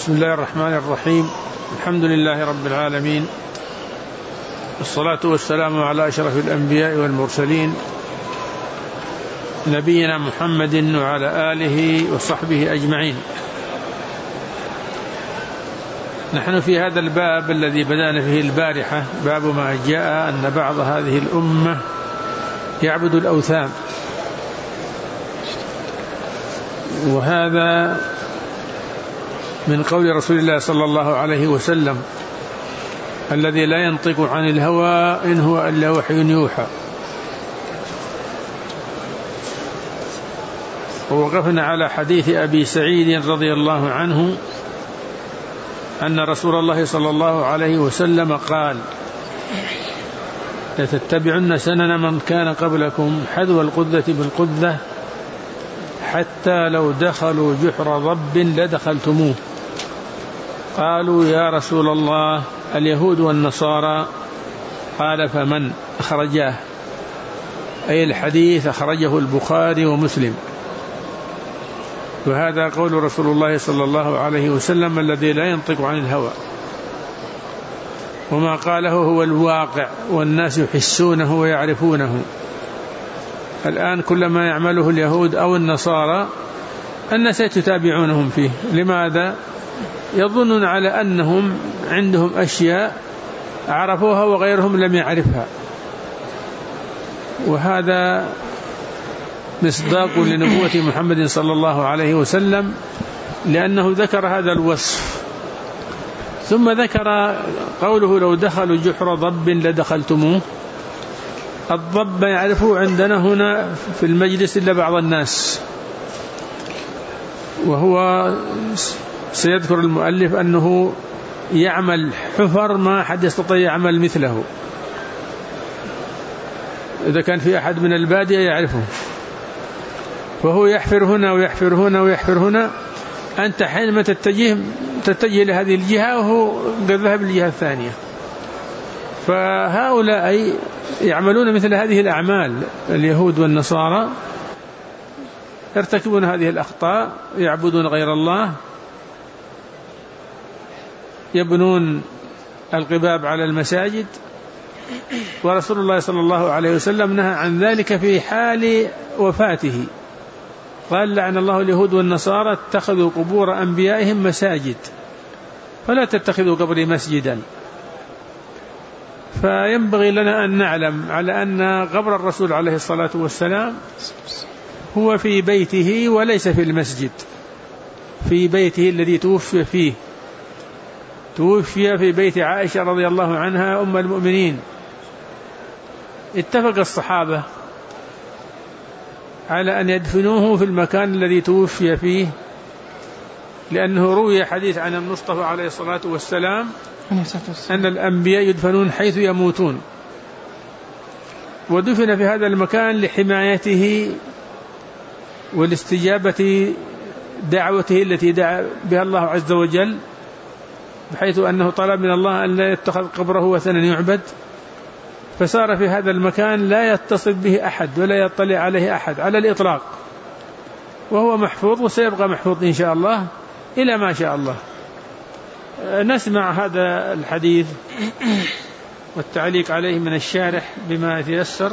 بسم الله الرحمن الرحيم. الحمد لله رب العالمين، والصلاة والسلام على أشرف الأنبياء والمرسلين، نبينا محمد وعلى آله وصحبه أجمعين. نحن في هذا الباب الذي بدأنا فيه البارحة، باب ما جاء أن بعض هذه الأمة يعبد الأوثان، وهذا من قول رسول الله صلى الله عليه وسلم الذي لا ينطق عن الهوى إن هو إلا وحي يوحى. ووقفنا على حديث أبي سعيد رضي الله عنه أن رسول الله صلى الله عليه وسلم قال: لتتبعن سنن من كان قبلكم حذو القذة بالقذة حتى لو دخلوا جحر ضب لدخلتموه. قالوا: يا رسول الله اليهود والنصارى؟ قال: فمن؟ أخرجاه، أي الحديث أخرجه البخاري ومسلم. وهذا قول رسول الله صلى الله عليه وسلم الذي لا ينطق عن الهوى، وما قاله هو الواقع والناس يحسونه ويعرفونه. الآن كل ما يعمله اليهود أو النصارى الناس يتتابعونهم فيه. لماذا؟ يظنون على أنهم عندهم أشياء عرفوها وغيرهم لم يعرفها، وهذا مصداق لنبوة محمد صلى الله عليه وسلم، لأنه ذكر هذا الوصف. ثم ذكر قوله: لو دخلوا جحر ضب لدخلتموه. الضب يعرفه عندنا هنا في المجلس إلا بعض الناس، وهو سيذكر المؤلف أنه يعمل حفر ما أحد يستطيع يعمل مثله. إذا كان في أحد من البادية يعرفه، وهو يحفر هنا ويحفر هنا ويحفر هنا. أنت حينما تتجه لهذه الجهة وهو قد ذهب للجهة الثانية. فهؤلاء يعملون مثل هذه الأعمال، اليهود والنصارى يرتكبون هذه الأخطاء، يعبدون غير الله، يبنون القباب على المساجد. ورسول الله صلى الله عليه وسلم نهى عن ذلك في حال وفاته، قال: لعن الله اليهود والنصارى اتخذوا قبور أنبيائهم مساجد، فلا تتخذوا قبري مسجدا. فينبغي لنا أن نعلم على أن قبر الرسول عليه الصلاة والسلام هو في بيته وليس في المسجد، في بيته الذي توفي فيه. توفي في بيت عائشة رضي الله عنها أم المؤمنين. اتفق الصحابة على أن يدفنوه في المكان الذي توفي فيه، لأنه روي حديث عن المصطفى عليه الصلاة والسلام أن الأنبياء يدفنون حيث يموتون، ودفن في هذا المكان لحمايته والاستجابة دعوته التي دعا بها الله عز وجل، بحيث أنه طلب من الله أن لا يتخذ قبره وثنا يعبد. فصار في هذا المكان لا يتصل به أحد ولا يطلع عليه أحد على الإطلاق، وهو محفوظ وسيبقى محفوظ إن شاء الله إلى ما شاء الله. نسمع هذا الحديث والتعليق عليه من الشارح بما يتيسر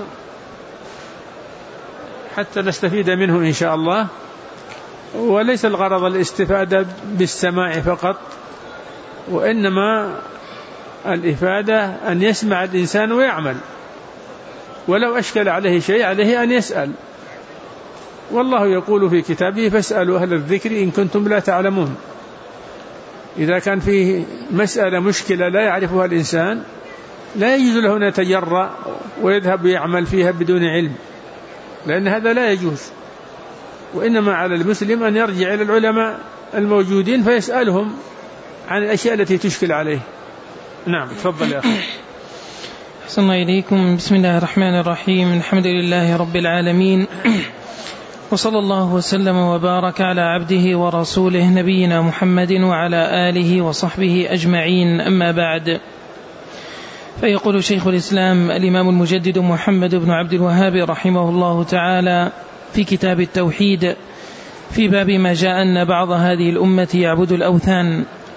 حتى نستفيد منه إن شاء الله. وليس الغرض الاستفادة بالسماع فقط، وإنما الإفادة أن يسمع الإنسان ويعمل، ولو أشكل عليه شيء عليه أن يسأل. والله يقول في كتابه: فاسألوا أهل الذكر إن كنتم لا تعلمون. إذا كان فيه مسألة مشكلة لا يعرفها الإنسان لا يجوز له أن يتجرأ ويذهب ويعمل فيها بدون علم، لأن هذا لا يجوز. وإنما على المسلم أن يرجع إلى العلماء الموجودين فيسألهم عن الأشياء التي تشكل عليه. نعم، تفضل يا أخي. أحسن الله إليكم. بسم الله الرحمن الرحيم. الحمد لله رب العالمين، وصلى الله وسلم وبارك على عبده ورسوله نبينا محمد وعلى آله وصحبه أجمعين. أما بعد، فيقول شيخ الإسلام الإمام المجدد محمد بن عبد الوهاب رحمه الله تعالى في كتاب التوحيد في باب ما جاء أن بعض هذه الأمة يعبد الأوثان.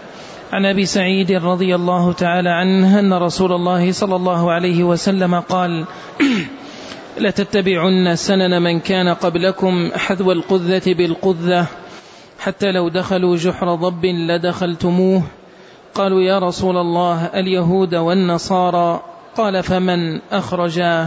عن أبي سعيد رضي الله تعالى عنه أن رسول الله صلى الله عليه وسلم قال: لتتبعن سنن من كان قبلكم حذو القذة بالقذة حتى لو دخلوا جحر ضب لدخلتموه. قالوا: يا رسول الله اليهود والنصارى؟ قال: فمن أخرجاه؟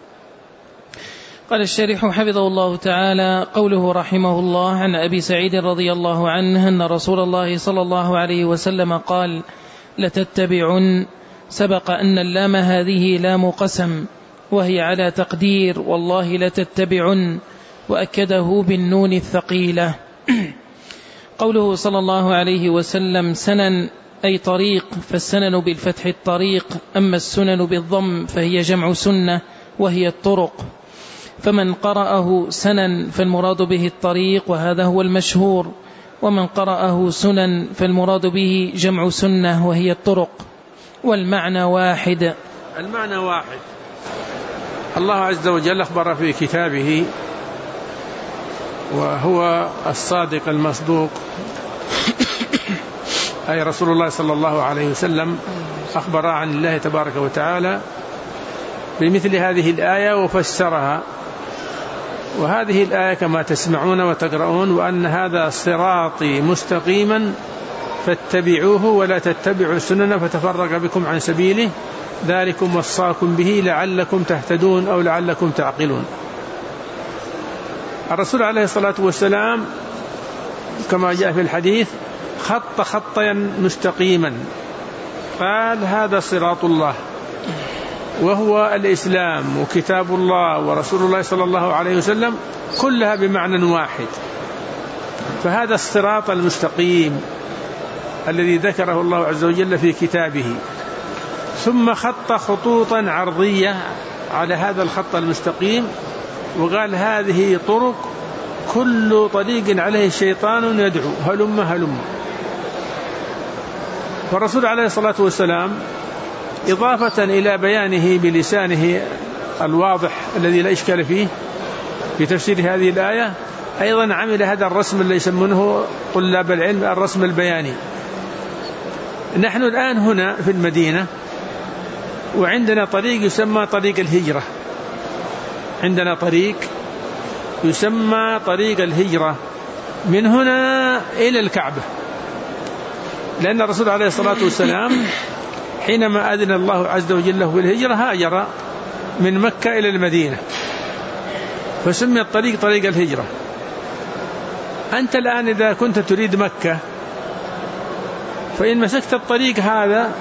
قال الشارح حفظه الله تعالى: قوله رحمه الله عن أبي سعيد رضي الله عنه أن رسول الله صلى الله عليه وسلم قال: لتتبعن، سبق أن اللام هذه لام قسم، وهي على تقدير والله لتتبعن، وأكده بالنون الثقيلة. قوله صلى الله عليه وسلم سنن أي طريق، فالسنن بالفتح الطريق، أما السنن بالضم فهي جمع سنة وهي الطرق. فمن قرأه سنن فالمراد به الطريق، وهذا هو المشهور، ومن قرأه سنن فالمراد به جمع سنة وهي الطرق، والمعنى واحد. المعنى واحد. الله عز وجل أخبر في كتابه، وهو الصادق المصدوق أي رسول الله صلى الله عليه وسلم، أخبر عن الله تبارك وتعالى بمثل هذه الآية وفسرها. وهذه الآية كما تسمعون وتقرؤون: وأن هذا صراطي مستقيما فاتبعوه ولا تتبعوا السنن فتفرق بكم عن سبيله ذلكم وصاكم به لعلكم تهتدون أو لعلكم تعقلون. الرسول عليه الصلاة والسلام كما جاء في الحديث خط خطا مستقيما، قال: هذا صراط الله، وهو الإسلام وكتاب الله ورسول الله صلى الله عليه وسلم، كلها بمعنى واحد. فهذا الصراط المستقيم الذي ذكره الله عز وجل في كتابه، ثم خط خطوطا عرضية على هذا الخط المستقيم، وقال: هذه طرق كل طريق عليه الشيطان يدعو هلم هلم. فالرسول عليه الصلاة والسلام إضافة إلى بيانه بلسانه الواضح الذي لا إشكال فيه في تفسير هذه الآية، أيضا عمل هذا الرسم اللي يسمونه طلاب العلم الرسم البياني. نحن الآن هنا في المدينة، وعندنا طريق يسمى طريق الهجرة. عندنا طريق يسمى طريق الهجرة من هنا إلى الكعبة، لأن الرسول عليه الصلاة والسلام حينما أذن الله عز وجل له بالهجرة هاجر من مكة إلى المدينة، فسمي الطريق طريق الهجرة. أنت الآن إذا كنت تريد مكة، فإن مسكت الطريق هذا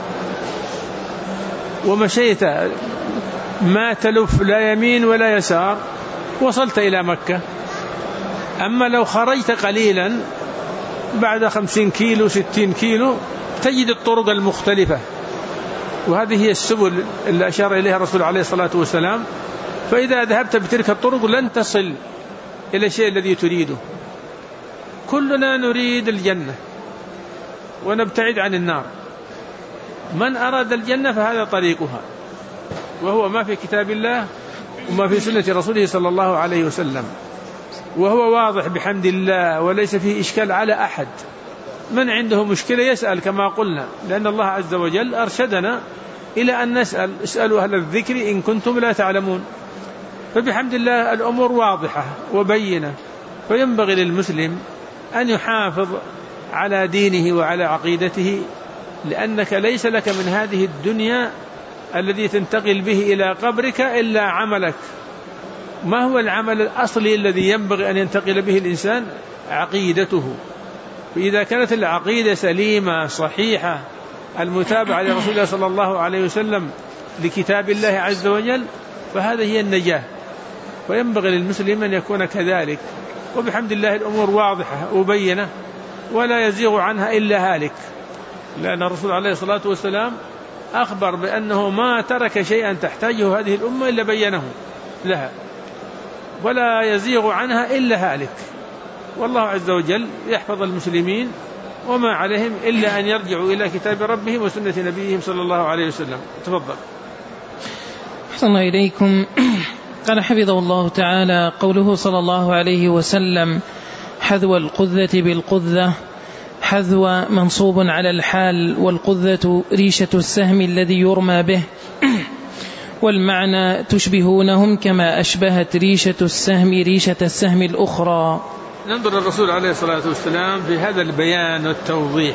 ومشيت ما تلف لا يمين ولا يسار وصلت إلى مكة. أما لو خرجت قليلا بعد 50 كيلو 60 كيلو تجد الطرق المختلفة، وهذه هي السبل اللي أشار إليها الرسول عليه الصلاة والسلام. فإذا ذهبت بتلك الطرق لن تصل إلى الشيء الذي تريده. كلنا نريد الجنة ونبتعد عن النار. من أراد الجنة فهذا طريقها، وهو ما في كتاب الله وما في سنة رسوله صلى الله عليه وسلم، وهو واضح بحمد الله وليس فيه إشكال على أحد. من عنده مشكلة يسأل كما قلنا، لأن الله عز وجل أرشدنا إلى أن نسأل: اسألوا أهل الذكر إن كنتم لا تعلمون. فبحمد الله الأمور واضحة وبينة، فينبغي للمسلم أن يحافظ على دينه وعلى عقيدته، لأنك ليس لك من هذه الدنيا الذي تنتقل به إلى قبرك إلا عملك. ما هو العمل الأصلي الذي ينبغي أن ينتقل به الإنسان؟ عقيدته. فإذا كانت العقيدة سليمة صحيحة المتابعة لرسول الله صلى الله عليه وسلم لكتاب الله عز وجل، فهذه هي النجاة. وينبغي للمسلم أن يكون كذلك. وبحمد الله الأمور واضحة وبينة ولا يزيغ عنها إلا هالك، لأن الرسول عليه الصلاة والسلام أخبر بأنه ما ترك شيئا تحتاجه هذه الأمة إلا بينه لها، ولا يزيغ عنها إلا هالك. والله عز وجل يحفظ المسلمين وما عليهم إلا أن يرجعوا إلى كتاب ربهم وسنة نبيهم صلى الله عليه وسلم. تفضل. أحسن الله إليكم. قال حفظه الله تعالى: قوله صلى الله عليه وسلم حذو القذة بالقذة حذو منصوب على الحال، والقذة ريشة السهم الذي يرمى به، والمعنى تشبهونهم كما أشبهت ريشة السهم الأخرى. ننظر الرسول عليه الصلاة والسلام في هذا البيان والتوضيح،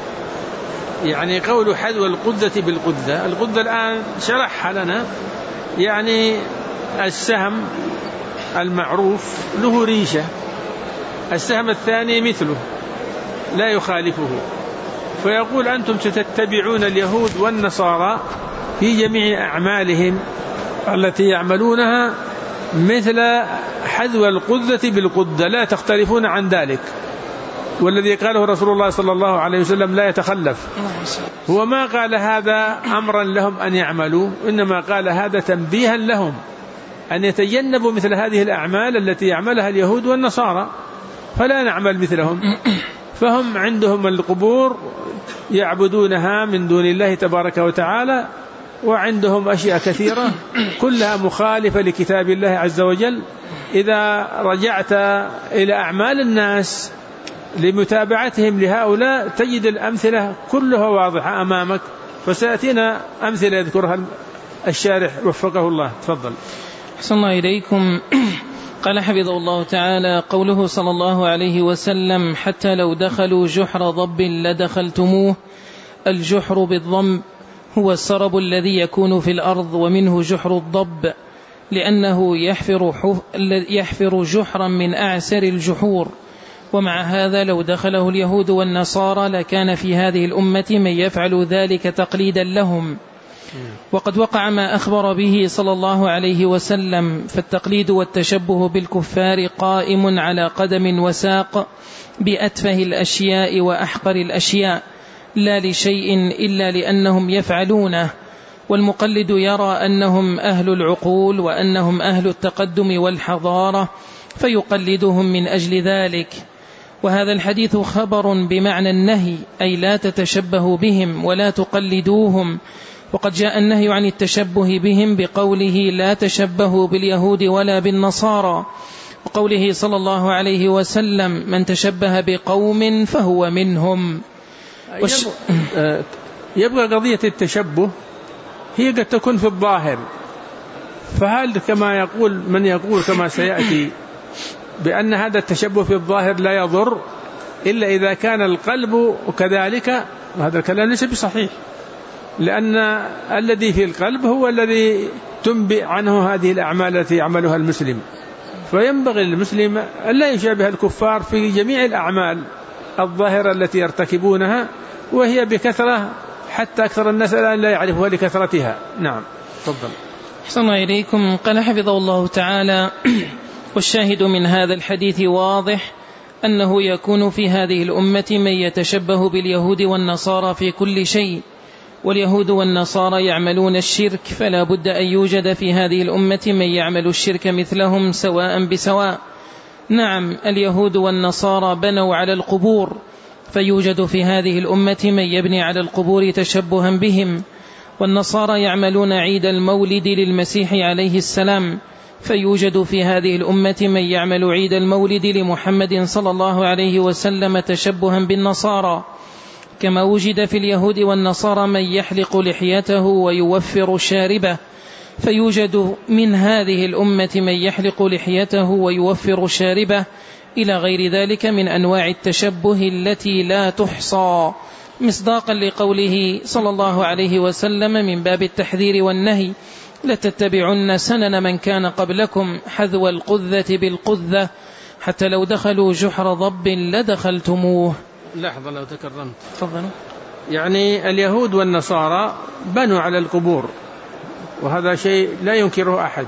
يعني قول حذو القذة بالقذة. القذة الآن شرحها لنا، يعني السهم المعروف له ريشة، السهم الثاني مثله لا يخالفه، فيقول أنتم ستتبعون اليهود والنصارى في جميع أعمالهم التي يعملونها مثل حذو القذة بالقذة، لا تختلفون عن ذلك. والذي قاله رسول الله صلى الله عليه وسلم لا يتخلف، هو ما قال هذا أمرا لهم أن يعملوا، إنما قال هذا تنبيها لهم أن يتجنبوا مثل هذه الأعمال التي يعملها اليهود والنصارى، فلا نعمل مثلهم. فهم عندهم القبور يعبدونها من دون الله تبارك وتعالى، وعندهم أشياء كثيرة كلها مخالفة لكتاب الله عز وجل. إذا رجعت إلى أعمال الناس لمتابعتهم لهؤلاء تجد الأمثلة كلها واضحة أمامك، فسيأتينا أمثلة يذكرها الشارح وفقه الله. تفضل. أحسن الله إليكم. قال حفظه الله تعالى: قوله صلى الله عليه وسلم: حتى لو دخلوا جحر ضب لدخلتموه. الجحر بالضم هو السرب الذي يكون في الأرض، ومنه جحر الضب، لأنه يحفر جحرا من أعسر الجحور. ومع هذا لو دخله اليهود والنصارى لكان في هذه الأمة من يفعل ذلك تقليدا لهم. وقد وقع ما أخبر به صلى الله عليه وسلم، فالتقليد والتشبه بالكفار قائم على قدم وساق بأتفه الأشياء وأحقر الأشياء، لا لشيء إلا لأنهم يفعلونه. والمقلد يرى أنهم أهل العقول وأنهم أهل التقدم والحضارة فيقلدهم من أجل ذلك. وهذا الحديث خبر بمعنى النهي، أي لا تتشبهوا بهم ولا تقلدوهم. وقد جاء النهي عن التشبه بهم بقوله: لا تشبهوا باليهود ولا بالنصارى، وقوله صلى الله عليه وسلم: من تشبه بقوم فهو منهم. يبقى قضية التشبه هي قد تكون في الظاهر، فهل كما يقول من يقول كما سيأتي بأن هذا التشبه في الظاهر لا يضر إلا إذا كان القلب كذلك، وهذا الكلام ليس بصحيح، لأن الذي في القلب هو الذي تنبئ عنه هذه الأعمال التي يعملها المسلم. فينبغي للمسلم أن لا يشابه الكفار في جميع الأعمال الظاهرة التي يرتكبونها، وهي بكثرة حتى أكثر الناس الآن لا يعرفها لكثرتها. نعم. تفضل. أحسن الله إليكم. قال حفظه الله تعالى: والشاهد من هذا الحديث واضح أنه يكون في هذه الأمة من يتشبه باليهود والنصارى في كل شيء، واليهود والنصارى يعملون الشرك، فلا بد أن يوجد في هذه الأمة من يعمل الشرك مثلهم سواء بسواء. نعم، اليهود والنصارى بنوا على القبور، فيوجد في هذه الأمة من يبني على القبور تشبها بهم، والنصارى يعملون عيد المولد للمسيح عليه السلام، فيوجد في هذه الأمة من يعمل عيد المولد لمحمد صلى الله عليه وسلم تشبها بالنصارى، كما وجد في اليهود والنصارى من يحلق لحيته ويوفر شاربه، فيوجد من هذه الأمة من يحلق لحيته ويوفر شاربه، إلى غير ذلك من أنواع التشبه التي لا تحصى، مصداقا لقوله صلى الله عليه وسلم من باب التحذير والنهي: لتتبعن سنن من كان قبلكم حذو القذة بالقذة، حتى لو دخلوا جحر ضب لدخلتموه. لحظة لو تكرمت. تفضل. يعني اليهود والنصارى بنوا على القبور، وهذا شيء لا ينكره أحد،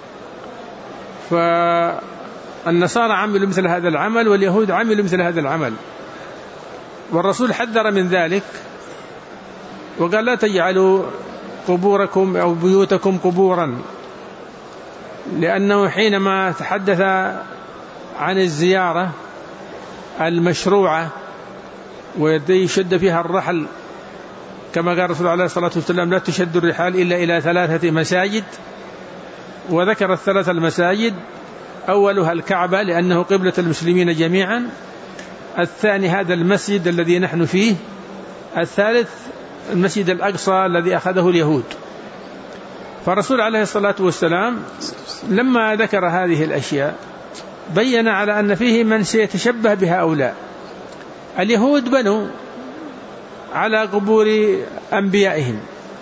فالنصارى عملوا مثل هذا العمل واليهود عملوا مثل هذا العمل، والرسول حذر من ذلك وقال: لا تجعلوا قبوركم أو بيوتكم قبورا، لأنه حينما تحدث عن الزيارة المشروعة ويشد فيها الرحل، كما قال الرسول عليه الصلاة والسلام: لا تشد الرحال إلا إلى 3 مساجد، وذكر 3 المساجد، أولها الكعبة لأنه قبلة المسلمين جميعا، الثاني هذا المسجد الذي نحن فيه، الثالث المسجد الأقصى الذي أخذه اليهود. فالرسول عليه الصلاة والسلام لما ذكر هذه الأشياء بين على أن فيه من سيتشبه بهؤلاء. اليهود بنوا على قبور أنبيائهم،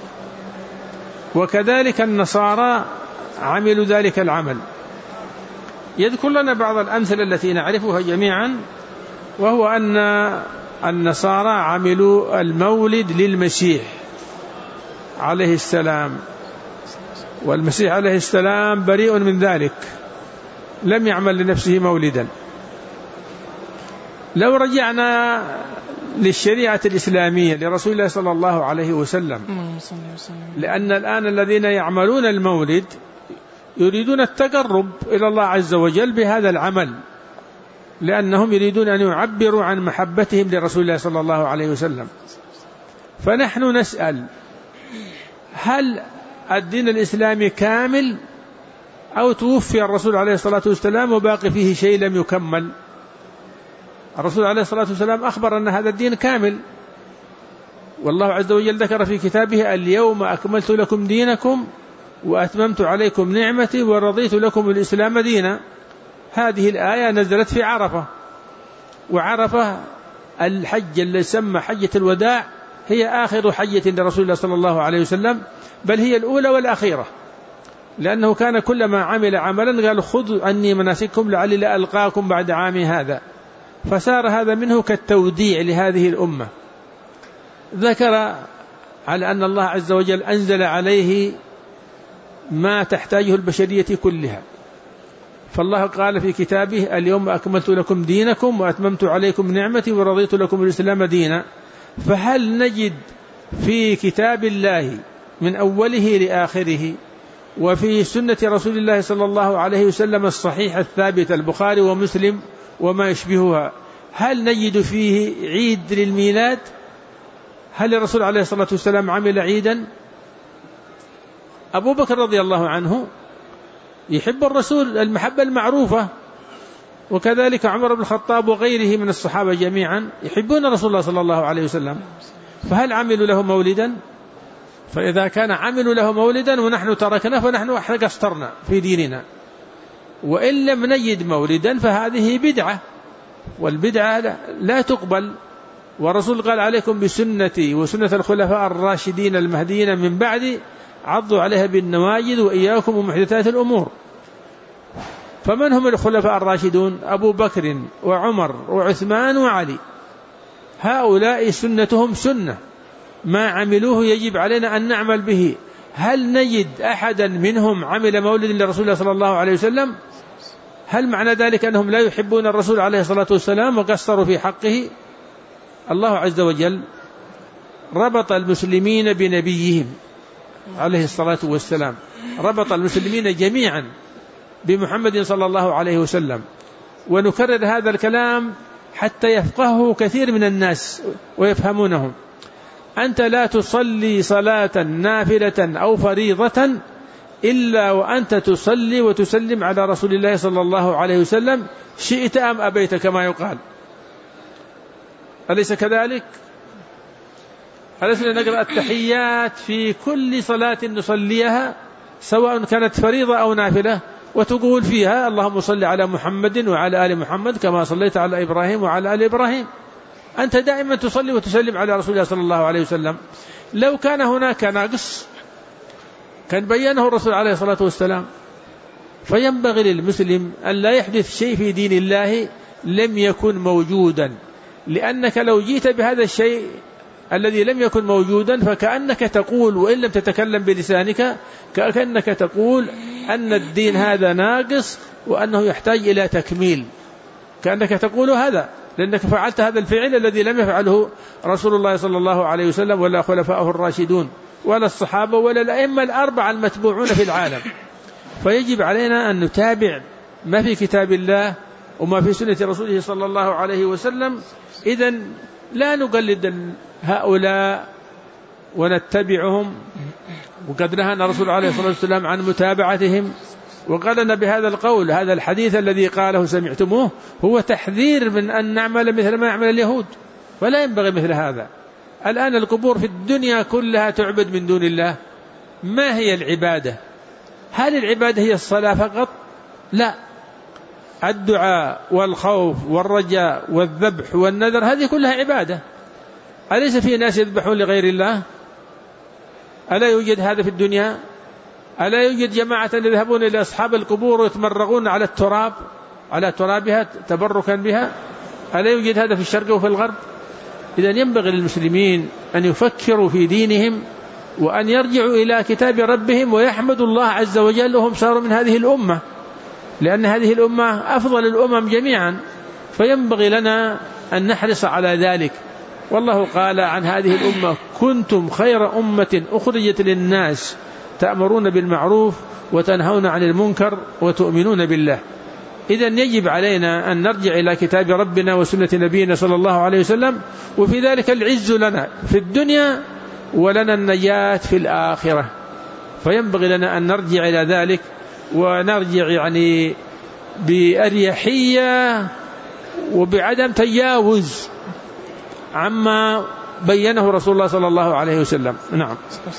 وكذلك النصارى عملوا ذلك العمل. يذكر لنا بعض الأمثلة التي نعرفها جميعا، وهو أن النصارى عملوا المولد للمسيح عليه السلام، والمسيح عليه السلام بريء من ذلك، لم يعمل لنفسه مولدا. لو رجعنا للشريعة الإسلامية لرسول الله صلى الله عليه وسلم، لأن الآن الذين يعملون المولد يريدون التقرب إلى الله عز وجل بهذا العمل، لأنهم يريدون أن يعبروا عن محبتهم لرسول الله صلى الله عليه وسلم. فنحن نسأل: هل الدين الإسلامي كامل أو توفي الرسول عليه الصلاة والسلام وباقي فيه شيء لم يكمل؟ الرسول عليه الصلاة والسلام أخبر أن هذا الدين كامل، والله عز وجل ذكر في كتابه: اليوم أكملت لكم دينكم وأتممت عليكم نعمتي ورضيت لكم الإسلام دينا. هذه الآية نزلت في عرفة، وعرفة الحج اللي سمى حجة الوداع هي آخر حجة لرسول الله صلى الله عليه وسلم، بل هي الأولى والأخيرة، لأنه كان كلما عمل عملا قال: خذوا عني مناسككم لعلي لا ألقاكم بعد عامي هذا. فصار هذا منه كالتوديع لهذه الأمة. ذكر على أن الله عز وجل أنزل عليه ما تحتاجه البشرية كلها، فالله قال في كتابه: اليوم أكملت لكم دينكم وأتممت عليكم نعمتي ورضيت لكم الإسلام دينا. فهل نجد في كتاب الله من أوله لآخره وفي سنة رسول الله صلى الله عليه وسلم الصحيح الثابت البخاري ومسلم وما يشبهها، هل نجد فيه عيد للميلاد؟ هل الرسول عليه الصلاة والسلام عمل عيدا؟ أبو بكر رضي الله عنه يحب الرسول المحبة المعروفة، وكذلك عمر بن الخطاب وغيره من الصحابة جميعا يحبون رسول الله صلى الله عليه وسلم، فهل عملوا له مولدا؟ فإذا كان عملوا له مولدا ونحن تركنا فنحن قصرنا في ديننا، وإن لم نجد مولدا فهذه بدعة، والبدعة لا تقبل. والرسول قال: عليكم بسنتي وسنة الخلفاء الراشدين المهديين من بعدي عضوا عليها بالنواجذ وإياكم ومحدثات الأمور. فمن هم الخلفاء الراشدون؟ أبو بكر وعمر وعثمان وعلي، هؤلاء سنتهم سنة، ما عملوه يجب علينا أن نعمل به. هل نجد أحدا منهم عمل مولد لرسول الله صلى الله عليه وسلم؟ هل معنى ذلك أنهم لا يحبون الرسول عليه الصلاة والسلام وقصروا في حقه؟ الله عز وجل ربط المسلمين بنبيهم عليه الصلاة والسلام، ربط المسلمين جميعا بمحمد صلى الله عليه وسلم. ونكرر هذا الكلام حتى يفقهه كثير من الناس ويفهمونه. أنت لا تصلي صلاة نافلة أو فريضة إلا وأنت تصلي وتسلم على رسول الله صلى الله عليه وسلم، شئت أم أبيت كما يقال، أليس كذلك؟ ألسنا نقرأ التحيات في كل صلاة نصليها سواء كانت فريضة أو نافلة، وتقول فيها: اللهم صل على محمد وعلى آل محمد كما صليت على إبراهيم وعلى آل إبراهيم. أنت دائما تصلي وتسلم على رسول الله صلى الله عليه وسلم. لو كان هناك ناقص كان بيانه الرسول عليه الصلاة والسلام. فينبغي للمسلم أن لا يحدث شيء في دين الله لم يكن موجودا، لأنك لو جيت بهذا الشيء الذي لم يكن موجودا فكأنك تقول، وإن لم تتكلم بلسانك، كأنك تقول أن الدين هذا ناقص وأنه يحتاج إلى تكميل، كأنك تقول هذا، لأنك فعلت هذا الفعل الذي لم يفعله رسول الله صلى الله عليه وسلم ولا خلفاؤه الراشدون ولا الصحابة ولا الأئمة الأربعة المتبوعون في العالم. فيجب علينا أن نتابع ما في كتاب الله وما في سنة رسوله صلى الله عليه وسلم. إذن لا نقلد هؤلاء ونتبعهم، وقد نهى الرسول عليه الصلاة والسلام عن متابعتهم وقال لنا بهذا القول. هذا الحديث الذي قاله سمعتموه هو تحذير من أن نعمل مثل ما يعمل اليهود، ولا ينبغي مثل هذا. الآن القبور في الدنيا كلها تعبد من دون الله. ما هي العبادة؟ هل العبادة هي الصلاة فقط؟ لا، الدعاء والخوف والرجاء والذبح والنذر هذه كلها عبادة. أليس في ناس يذبحون لغير الله؟ ألا يوجد هذا في الدنيا؟ ألا يوجد جماعة يذهبون إلى أصحاب القبور ويتمرغون على التراب، على ترابها تبركا بها؟ ألا يوجد هذا في الشرق وفي الغرب؟ إذن ينبغي للمسلمين أن يفكروا في دينهم وأن يرجعوا إلى كتاب ربهم ويحمدوا الله عز وجل وهم صاروا من هذه الأمة، لأن هذه الأمة أفضل الأمم جميعا، فينبغي لنا أن نحرص على ذلك. والله قال عن هذه الأمة: كنتم خير أمة أخرجت للناس تأمرون بالمعروف وتنهون عن المنكر وتؤمنون بالله. إذن يجب علينا أن نرجع إلى كتاب ربنا وسنة نبينا صلى الله عليه وسلم، وفي ذلك العز لنا في الدنيا ولنا النجاة في الآخرة. فينبغي لنا أن نرجع إلى ذلك، ونرجع بأريحية وبعدم تجاوز عما بينه رسول الله صلى الله عليه وسلم. نعم.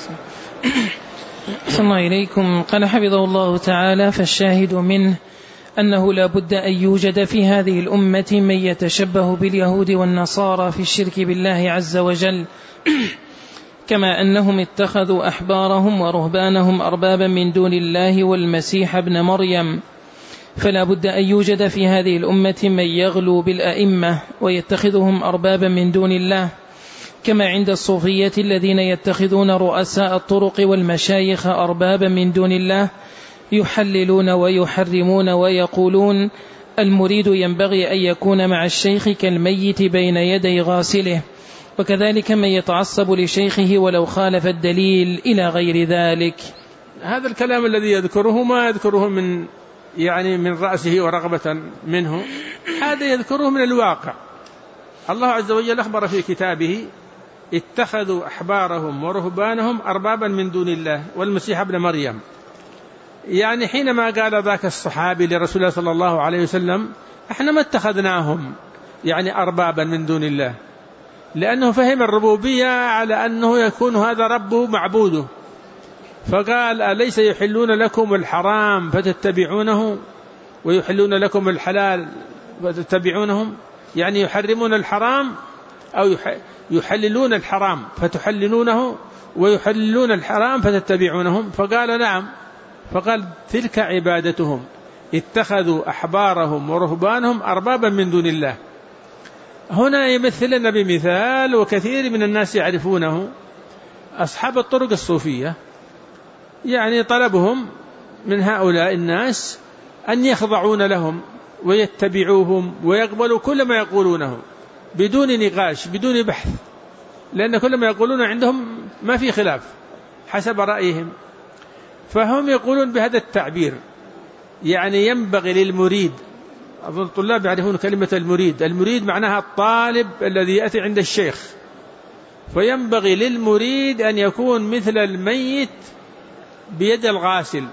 صلى الله إليكم. قال حفظه الله تعالى: فالشاهد منه أنه لا بد أن يوجد في هذه الأمة من يتشبه باليهود والنصارى في الشرك بالله عز وجل، كما أنهم اتخذوا أحبارهم ورهبانهم أربابا من دون الله والمسيح ابن مريم. فلا بد أن يوجد في هذه الأمة من يغلو بالأئمة ويتخذهم أربابا من دون الله، كما عند الصوفية الذين يتخذون رؤساء الطرق والمشايخ أربابا من دون الله، يحللون ويحرمون ويقولون المريد ينبغي أن يكون مع الشيخ كالميت بين يدي غاسله، وكذلك من يتعصب لشيخه ولو خالف الدليل إلى غير ذلك. هذا الكلام الذي يذكره ما يذكره من رأسه ورغبة منه، هذا يذكره من الواقع. الله عز وجل أخبر في كتابه: اتخذوا أحبارهم ورهبانهم أربابا من دون الله والمسيح ابن مريم. يعني حينما قال ذاك الصحابي لرسول الله صلى الله عليه وسلم: احنا ما اتخذناهم أربابا من دون الله، لأنه فهم الربوبية على أنه يكون هذا ربه معبوده، فقال: أليس يحلون لكم الحرام فتتبعونه ويحلون لكم الحلال فتتبعونهم؟ يعني يحرمون الحرام أو يحللون الحرام فتحللونه ويحللون الحرام فتتبعونهم. فقال: نعم. فقال: تلك عبادتهم، اتخذوا أحبارهم ورهبانهم أربابا من دون الله. هنا يمثلنا بمثال وكثير من الناس يعرفونه: أصحاب الطرق الصوفية، طلبهم من هؤلاء الناس أن يخضعون لهم ويتبعوهم ويقبلوا كل ما يقولونه بدون نقاش بدون بحث، لأن كل ما يقولون عندهم ما في خلاف حسب رأيهم. فهم يقولون بهذا التعبير: ينبغي للمريد، أظن الطلاب يعرفون كلمة المريد، المريد معناها الطالب الذي يأتي عند الشيخ، فينبغي للمريد أن يكون مثل الميت بيد الغاسل.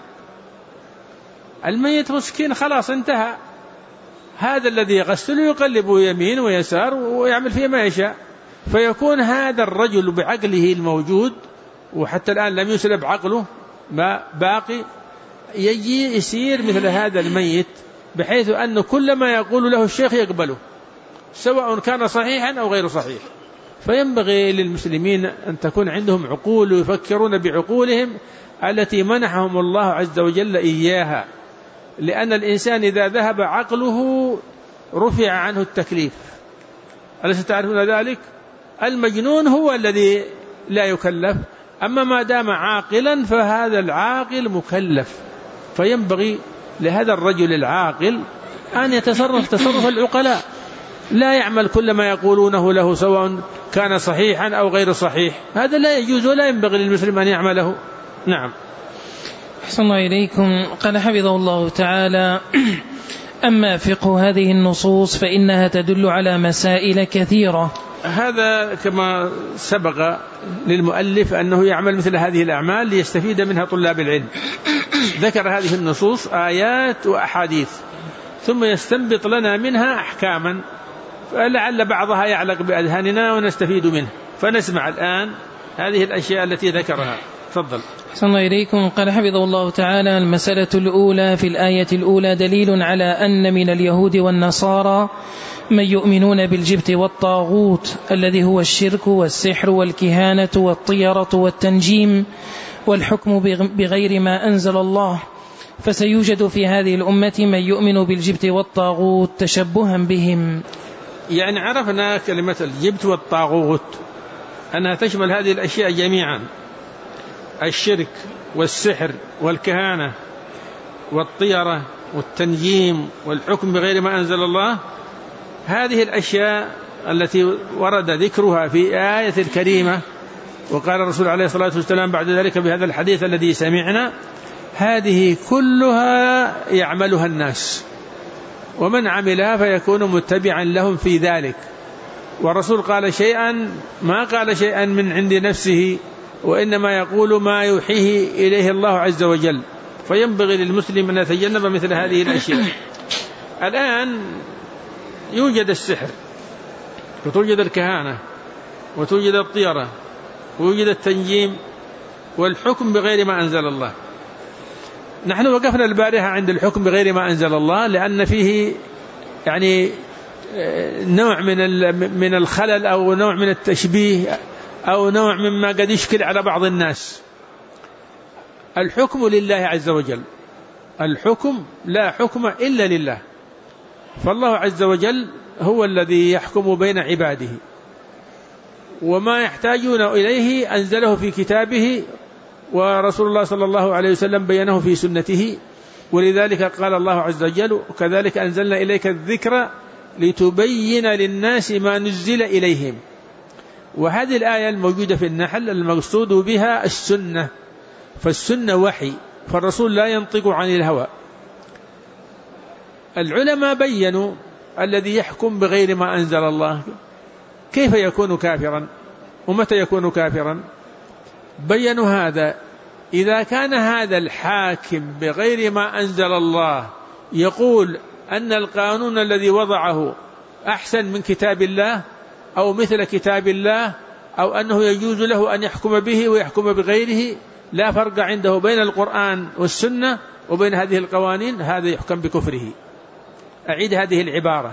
الميت مسكين خلاص انتهى، هذا الذي يغسله يقلبه يمين ويسار ويعمل فيه ما يشاء. فيكون هذا الرجل بعقله الموجود، وحتى الآن لم يسلب عقله ما باقي، يجي يسير مثل هذا الميت، بحيث أن كل ما يقول له الشيخ يقبله سواء كان صحيحا أو غير صحيح. فينبغي للمسلمين أن تكون عندهم عقول ويفكرون بعقولهم التي منحهم الله عز وجل إياها، لأن الإنسان إذا ذهب عقله رفع عنه التكليف. أليس تعرفون ذلك؟ المجنون هو الذي لا يكلف، أما ما دام عاقلا فهذا العاقل مكلف. فينبغي لهذا الرجل العاقل أن يتصرف تصرف العقلاء، لا يعمل كل ما يقولونه له سواء كان صحيحا أو غير صحيح، هذا لا يجوز ولا ينبغي للمسلم أن يعمله. نعم. أحسن الله إليكم. قال حفظه الله تعالى: أما فقه هذه النصوص فإنها تدل على مسائل كثيرة هذا كما سبق للمؤلف أنه يعمل مثل هذه الأعمال ليستفيد منها طلاب العلم. ذكر هذه النصوص آيات وأحاديث ثم يستنبط لنا منها أحكاما، فلعل بعضها يعلق بأذهاننا ونستفيد منه. فنسمع الآن هذه الأشياء التي ذكرها. تفضل. أحسن الله إليكم. قال حفظه الله تعالى: المسألة الأولى في الآية الأولى دليل على أن من اليهود والنصارى من يؤمنون بالجبت والطاغوت الذي هو الشرك والسحر والكهانة والطيرة والتنجيم والحكم بغير ما أنزل الله، فسيوجد في هذه الأمة من يؤمن بالجبت والطاغوت تشبها بهم. يعني عرفنا كلمة الجبت والطاغوت أنها تشمل هذه الأشياء جميعا: الشرك والسحر والكهانة والطيرة والتنجيم والحكم بغير ما أنزل الله. هذه الأشياء التي ورد ذكرها في آية الكريمة، وقال الرسول عليه الصلاة والسلام بعد ذلك بهذا الحديث الذي سمعنا، هذه كلها يعملها الناس، ومن عملها فيكون متبعا لهم في ذلك. والرسول قال شيئا ما قال شيئا من عند نفسه، وإنما يقول ما يوحيه إليه الله عز وجل. فينبغي للمسلم أن يتجنب مثل هذه الأشياء. الآن يوجد السحر، وتوجد الكهانة، وتوجد الطيرة، ويوجد التنجيم، والحكم بغير ما أنزل الله. نحن وقفنا البارحة عند الحكم بغير ما أنزل الله، لأن فيه يعني نوع من الخلل أو نوع من التشبيه أو نوع مما قد يشكل على بعض الناس. الحكم لله عز وجل، الحكم لا حكم إلا لله، فالله عز وجل هو الذي يحكم بين عباده، وما يحتاجون إليه أنزله في كتابه، ورسول الله صلى الله عليه وسلم بينه في سنته. ولذلك قال الله عز وجل: وكذلك أنزلنا إليك الذكر لتبين للناس ما نزل إليهم. وهذه الآية الموجودة في النحل المقصود بها السنة، فالسنة وحي، فالرسول لا ينطق عن الهوى. العلماء بيّنوا الذي يحكم بغير ما أنزل الله كيف يكون كافرا ومتى يكون كافرا. بيّنوا هذا: إذا كان هذا الحاكم بغير ما أنزل الله يقول أن القانون الذي وضعه أحسن من كتاب الله أو مثل كتاب الله، أو أنه يجوز له أن يحكم به ويحكم بغيره، لا فرق عنده بين القرآن والسنة وبين هذه القوانين، هذا يحكم بكفره. أعيد هذه العبارة: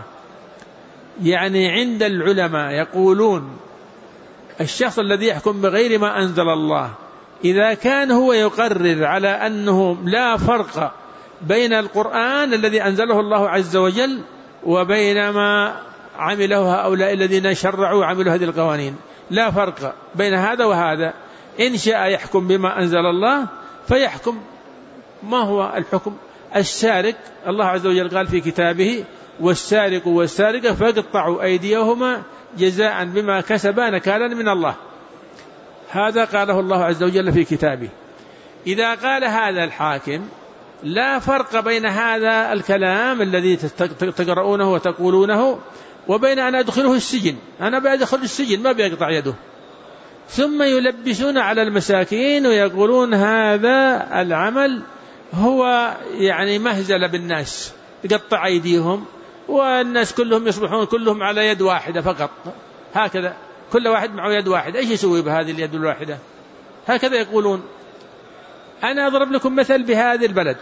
يعني عند العلماء يقولون الشخص الذي يحكم بغير ما أنزل الله إذا كان هو يقرر على أنه لا فرق بين القرآن الذي أنزله الله عز وجل وبين ما عمله هؤلاء الذين شرعوا وعملوا هذه القوانين، لا فرق بين هذا وهذا، إن شاء يحكم بما أنزل الله فيحكم. ما هو الحكم؟ السارق، الله عز وجل قال في كتابه: والسارق والسارقة فاقطعوا أيديهما جزاء بما كسبا نكالا من الله. هذا قاله الله عز وجل في كتابه. إذا قال هذا الحاكم لا فرق بين هذا الكلام الذي تقرؤونه وتقولونه وبين أن أدخله السجن، أنا بأدخل السجن ما بيقطع يده، ثم يلبسون على المساكين ويقولون هذا العمل هو يعني مهزلة بالناس، يقطع أيديهم والناس كلهم يصبحون كلهم على يد واحدة فقط، هكذا كل واحد معه يد واحدة، إيش يسوي بهذه اليد الواحدة؟ هكذا يقولون. أنا أضرب لكم مثل بهذه البلد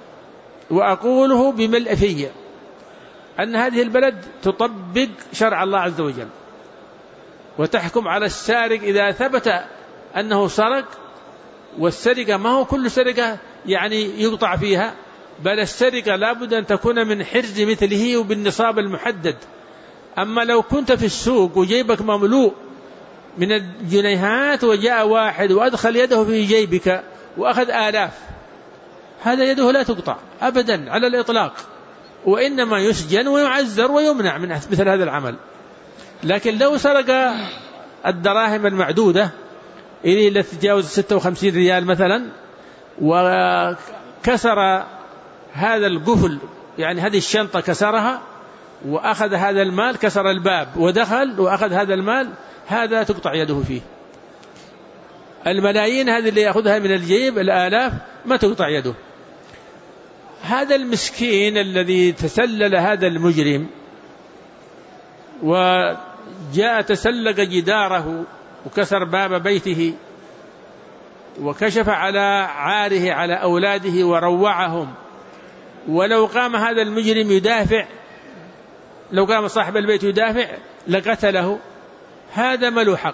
وأقوله بملء فيه، أن هذه البلد تطبق شرع الله عز وجل وتحكم على السارق إذا ثبت أنه سرق. والسرقة ما هو كل سرقة يعني يقطع فيها، بل السرقة لابد أن تكون من حرز مثله وبالنصاب المحدد. أما لو كنت في السوق وجيبك مملوء من الجنيهات وجاء واحد وأدخل يده في جيبك وأخذ آلاف، هذا يده لا تقطع أبدا على الإطلاق، وإنما يسجن ويعزر ويمنع من مثل هذا العمل. لكن لو سرق الدراهم المعدودة إلى لا تتجاوز 56 ريال مثلا، وكسر هذا القفل، يعني هذه الشنطة كسرها وأخذ هذا المال، كسر الباب ودخل وأخذ هذا المال، هذا تقطع يده فيه. الملايين هذه اللي يأخذها من الجيب، الآلاف، ما تقطع يده. هذا المسكين الذي تسلل هذا المجرم وجاء تسلق جداره وكسر باب بيته وكشف على عاره على أولاده وروعهم، ولو قام هذا المجرم يدافع، لو قام صاحب البيت يدافع لقتله، هذا ما له حق.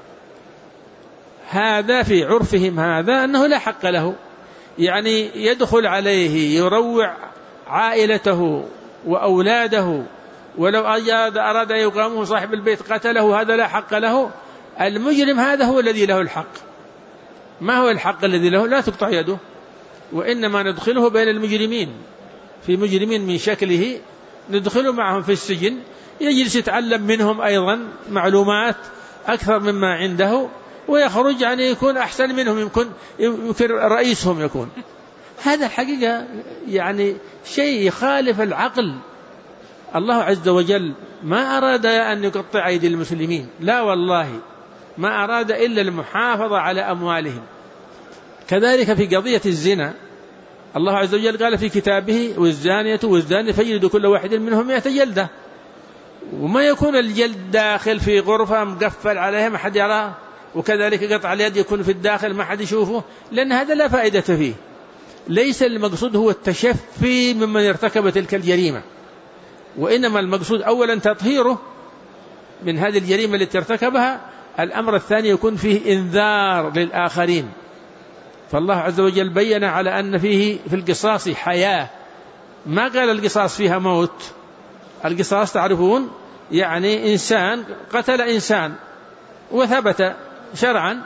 هذا في عرفهم هذا أنه لا حق له، يعني يدخل عليه يروع عائلته وأولاده، ولو أراد أن يقامه صاحب البيت قتله، هذا لا حق له. المجرم هذا هو الذي له الحق. ما هو الحق الذي له؟ لا تقطع يده، وإنما ندخله بين المجرمين، في مجرمين من شكله ندخله معهم في السجن، يجلس يتعلم منهم أيضا معلومات أكثر مما عنده، ويخرج يعني يكون أحسن منهم، يمكن رئيسهم يكون. هذا الحقيقة يعني شيء يخالف العقل. الله عز وجل ما أراد أن يقطع أيدي المسلمين، لا والله، ما أراد إلا المحافظة على أموالهم. كذلك في قضية الزنا، الله عز وجل قال في كتابه: والزانية والزاني فاجلدوا كل واحد منهم 100 جلدة. وما يكون الجلد داخل في غرفة مقفل عليها ما حد يراه، وكذلك قطع اليد يكون في الداخل ما حد يشوفه، لأن هذا لا فائدة فيه. ليس المقصود هو التشفي ممن ارتكب تلك الجريمة، وإنما المقصود أولا تطهيره من هذه الجريمة التي ارتكبها. الأمر الثاني يكون فيه إنذار للآخرين. فالله عز وجل بين على أن فيه في القصاص حياة، ما قال القصاص فيها موت. القصاص تعرفون يعني إنسان قتل إنسان وثبت شرعا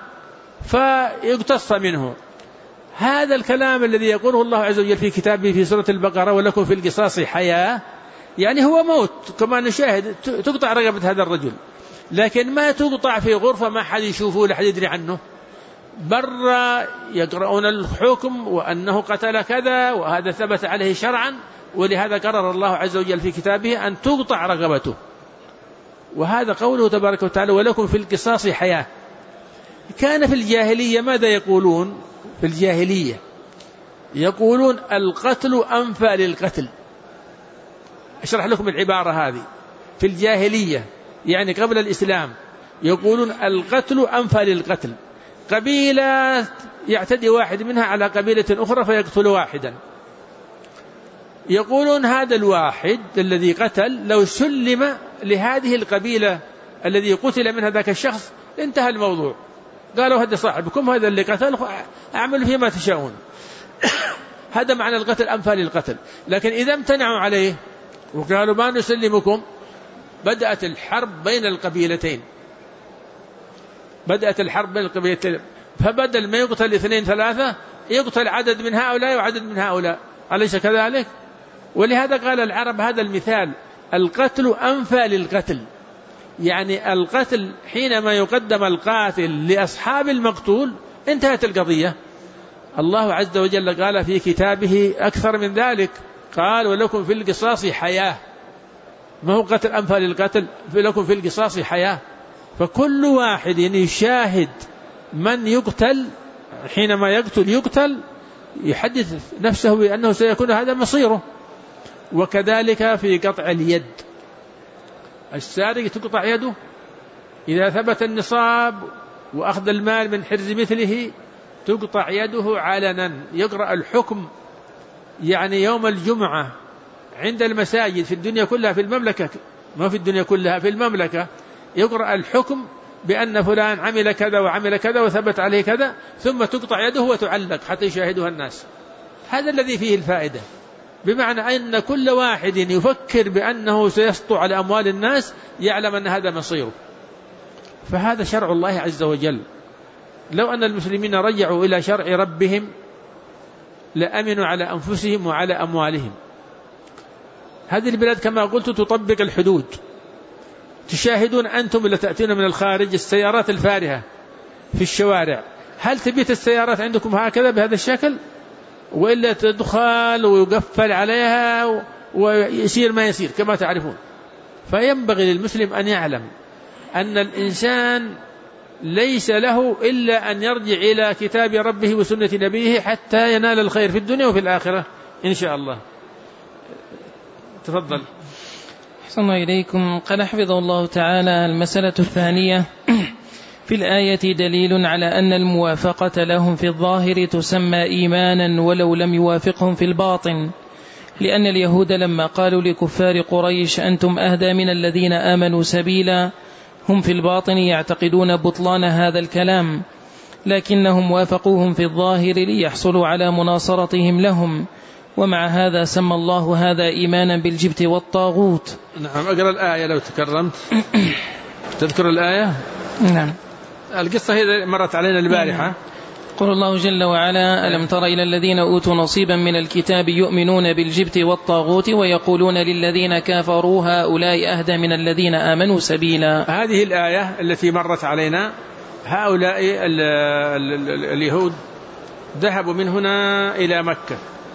فيقتص منه. هذا الكلام الذي يقوله الله عز وجل في كتابه في سورة البقرة: ولكم في القصاص حياة، يعني هو موت كما نشاهد، تقطع رقبة هذا الرجل، لكن ما تقطع في غرفة ما حد يشوفه لا حد يدري عنه، برا يقرؤون الحكم وأنه قتل كذا وهذا ثبت عليه شرعا، ولهذا قرر الله عز وجل في كتابه أن تقطع رقبته. وهذا قوله تبارك وتعالى: ولكم في القصاص حياة. كان في الجاهلية ماذا يقولون؟ في الجاهلية يقولون: القتل أنفى للقتل. أشرح لكم العبارة هذه. في الجاهلية يعني قبل الإسلام يقولون: القتل أنفى للقتل. قبيلة يعتدي واحد منها على قبيلة أخرى فيقتل واحدا، يقولون هذا الواحد الذي قتل لو سلم لهذه القبيلة الذي قتل منها ذاك الشخص انتهى الموضوع. قالوا: هذا صاحبكم، هذا اللي قتل، أعملوا فيه ما تشاءون. هذا معنى القتل أنفى للقتل. لكن إذا امتنعوا عليه وقالوا ما نسلمكم، بدأت الحرب بين القبيلتين. فبدل ما يقتل 2 3 يقتل عدد من هؤلاء وعدد من هؤلاء، أليس كذلك؟ ولهذا قال العرب هذا المثال: القتل أنفى للقتل. يعني القتل حينما يقدم القاتل لأصحاب المقتول انتهت القضية. الله عز وجل قال في كتابه أكثر من ذلك، قال: ولكم في القصاص حياة. ما هو قتل أنفى للقتل، لكم في القصاص حياة. فكل واحد يشاهد من يقتل، حينما يقتل يحدث نفسه بأنه سيكون هذا مصيره. وكذلك في قطع اليد، السارق تقطع يده إذا ثبت النصاب وأخذ المال من حرز مثله، تقطع يده علنا. يقرأ الحكم يعني يوم الجمعة عند المساجد في الدنيا كلها، في المملكة، ما في الدنيا كلها، في المملكة يقرأ الحكم بأن فلان عمل كذا وعمل كذا وثبت عليه كذا، ثم تقطع يده وتعلق حتى يشاهدها الناس. هذا الذي فيه الفائدة، بمعنى أن كل واحد يفكر بأنه سيسطو على أموال الناس يعلم أن هذا مصيره. فهذا شرع الله عز وجل. لو أن المسلمين رجعوا إلى شرع ربهم لأمنوا على أنفسهم وعلى أموالهم. هذه البلاد كما قلت تطبق الحدود. تشاهدون أنتم اللي تأتون من الخارج السيارات الفارهة في الشوارع، هل تبيت السيارات عندكم هكذا بهذا الشكل؟ وإلا تدخل ويقفل عليها ويصير ما يصير كما تعرفون. فينبغي للمسلم أن يعلم أن الإنسان ليس له إلا أن يرجع إلى كتاب ربه وسنة نبيه حتى ينال الخير في الدنيا وفي الآخرة إن شاء الله. تفضل. أحسن إليكم. قال حفظه الله تعالى: المسألة الثانية: في الآية دليل على أن الموافقة لهم في الظاهر تسمى إيمانا ولو لم يوافقهم في الباطن، لأن اليهود لما قالوا لكفار قريش أنتم أهدى من الذين آمنوا سبيلا، هم في الباطن يعتقدون بطلان هذا الكلام، لكنهم وافقوهم في الظاهر ليحصلوا على مناصرتهم لهم، ومع هذا سمى الله هذا إيمانا بالجبت والطاغوت. نعم. أقرأ الآية لو تكرمت. تذكر الآية؟ نعم. القصة هي مرت علينا البارحة. قال الله جل وعلا: ألم تر إلى الذين أوتوا نصيبا من الكتاب يؤمنون بالجبت والطاغوت ويقولون للذين كفروا هؤلاء أهدى من الذين آمنوا سبيلا. هذه الآية التي مرت علينا. هؤلاء اليهود ذهبوا من هنا إلى مكة.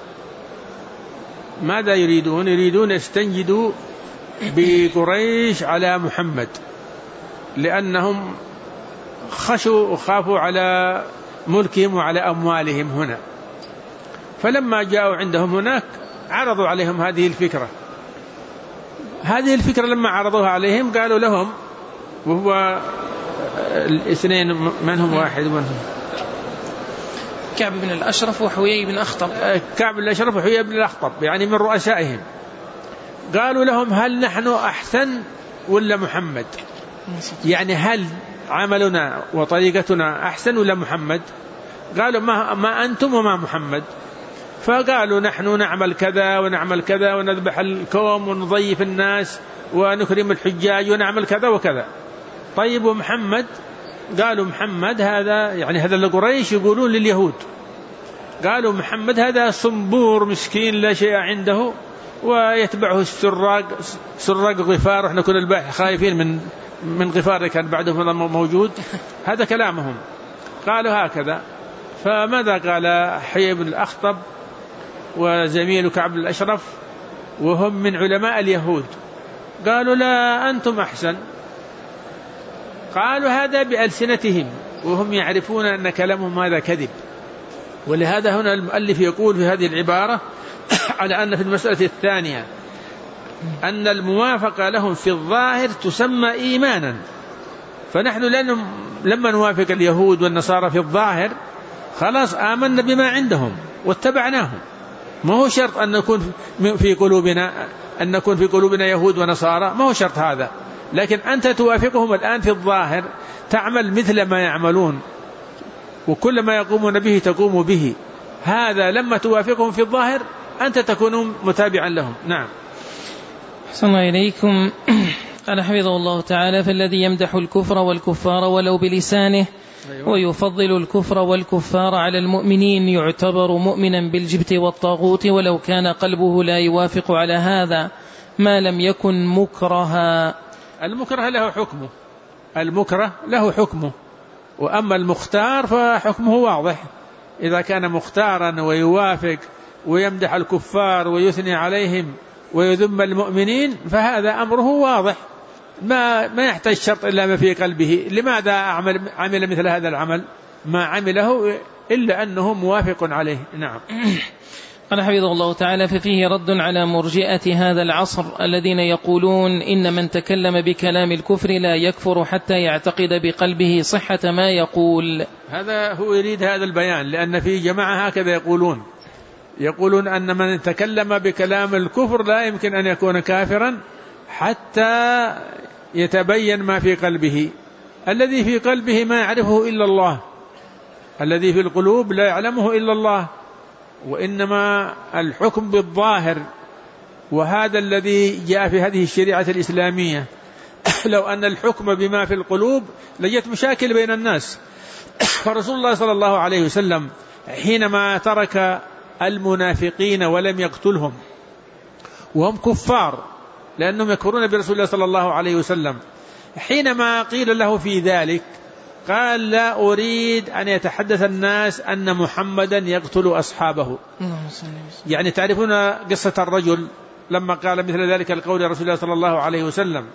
ماذا يريدون؟ يريدون يستنجدوا بقريش على محمد، لأنهم خشوا وخافوا على ملكهم وعلى أموالهم هنا. فلما جاءوا عندهم هناك عرضوا عليهم هذه الفكرة. هذه الفكرة لما عرضوها عليهم قالوا لهم، وهو الاثنين من هم واحد منهم؟ كعب بن الأشرف وحويي بن أخطب. كعب بن الأشرف وحويي بن الأخطب يعني من رؤسائهم. قالوا لهم: هل نحن أحسن ولا محمد؟ يعني هل عملنا وطريقتنا أحسن ولا محمد؟ قالوا: ما أنتم وما محمد. فقالوا: نحن نعمل كذا ونعمل كذا ونذبح الكوم ونضيف الناس ونكرم الحجاج ونعمل كذا وكذا. طيب ومحمد؟ قالوا: محمد هذا يعني هذا اللي قريش يقولون لليهود. قالوا: محمد هذا صنبور مسكين لا شيء عنده ويتبعه سراق غفار، احنا كنا البارح خايفين من غفار كان بعدهم موجود. هذا كلامهم. قالوا هكذا. فماذا قال حيي بن الأخطب وزميل كعب بن الأشرف وهم من علماء اليهود؟ قالوا: لا أنتم أحسن. قالوا هذا بألسنتهم وهم يعرفون أن كلامهم هذا كذب. ولهذا هنا المؤلف يقول في هذه العبارة على أن في المسألة الثانية أن الموافقة لهم في الظاهر تسمى إيمانا. فنحن لما نوافق اليهود والنصارى في الظاهر خلاص آمنا بما عندهم واتبعناهم. ما هو شرط أن نكون في قلوبنا يهود ونصارى، ما هو شرط هذا. لكن أنت توافقهم الآن في الظاهر، تعمل مثل ما يعملون وكل ما يقومون به تقوم به. هذا لما توافقهم في الظاهر أنت تكون متابعا لهم. نعم. أحسن إليكم. قال حفظه الله تعالى: فالذي يمدح الكفر والكفار ولو بلسانه ويفضل الكفر والكفار على المؤمنين يعتبر مؤمنا بالجبت والطاغوت ولو كان قلبه لا يوافق على هذا ما لم يكن مكرها. المكره له حكمه، المكره له حكمه، وأما المختار فحكمه واضح. إذا كان مختارا ويوافق ويمدح الكفار ويثني عليهم ويذم المؤمنين فهذا أمره واضح، ما يحتاج شرط إلا ما في قلبه. لماذا عمل مثل هذا العمل؟ ما عمله إلا أنه موافق عليه. نعم. قال حفظه الله تعالى: ففيه رد على مرجئة هذا العصر الذين يقولون إن من تكلم بكلام الكفر لا يكفر حتى يعتقد بقلبه صحة ما يقول. هذا هو يريد هذا البيان، لأن في جماعة هكذا يقولون أن من تكلم بكلام الكفر لا يمكن أن يكون كافرا حتى يتبين ما في قلبه. الذي في قلبه ما يعرفه إلا الله، الذي في القلوب لا يعلمه إلا الله، وإنما الحكم بالظاهر. وهذا الذي جاء في هذه الشريعة الإسلامية. لو أن الحكم بما في القلوب لجت مشاكل بين الناس. فرسول الله صلى الله عليه وسلم حينما ترك المنافقين ولم يقتلهم وهم كفار لأنهم يكفرون برسول الله صلى الله عليه وسلم، حينما قيل له في ذلك قال: لا أريد أن يتحدث الناس أن محمدا يقتل أصحابه. يعني تعرفون قصة الرجل لما قال مثل ذلك القول رسول الله صلى الله عليه وسلم.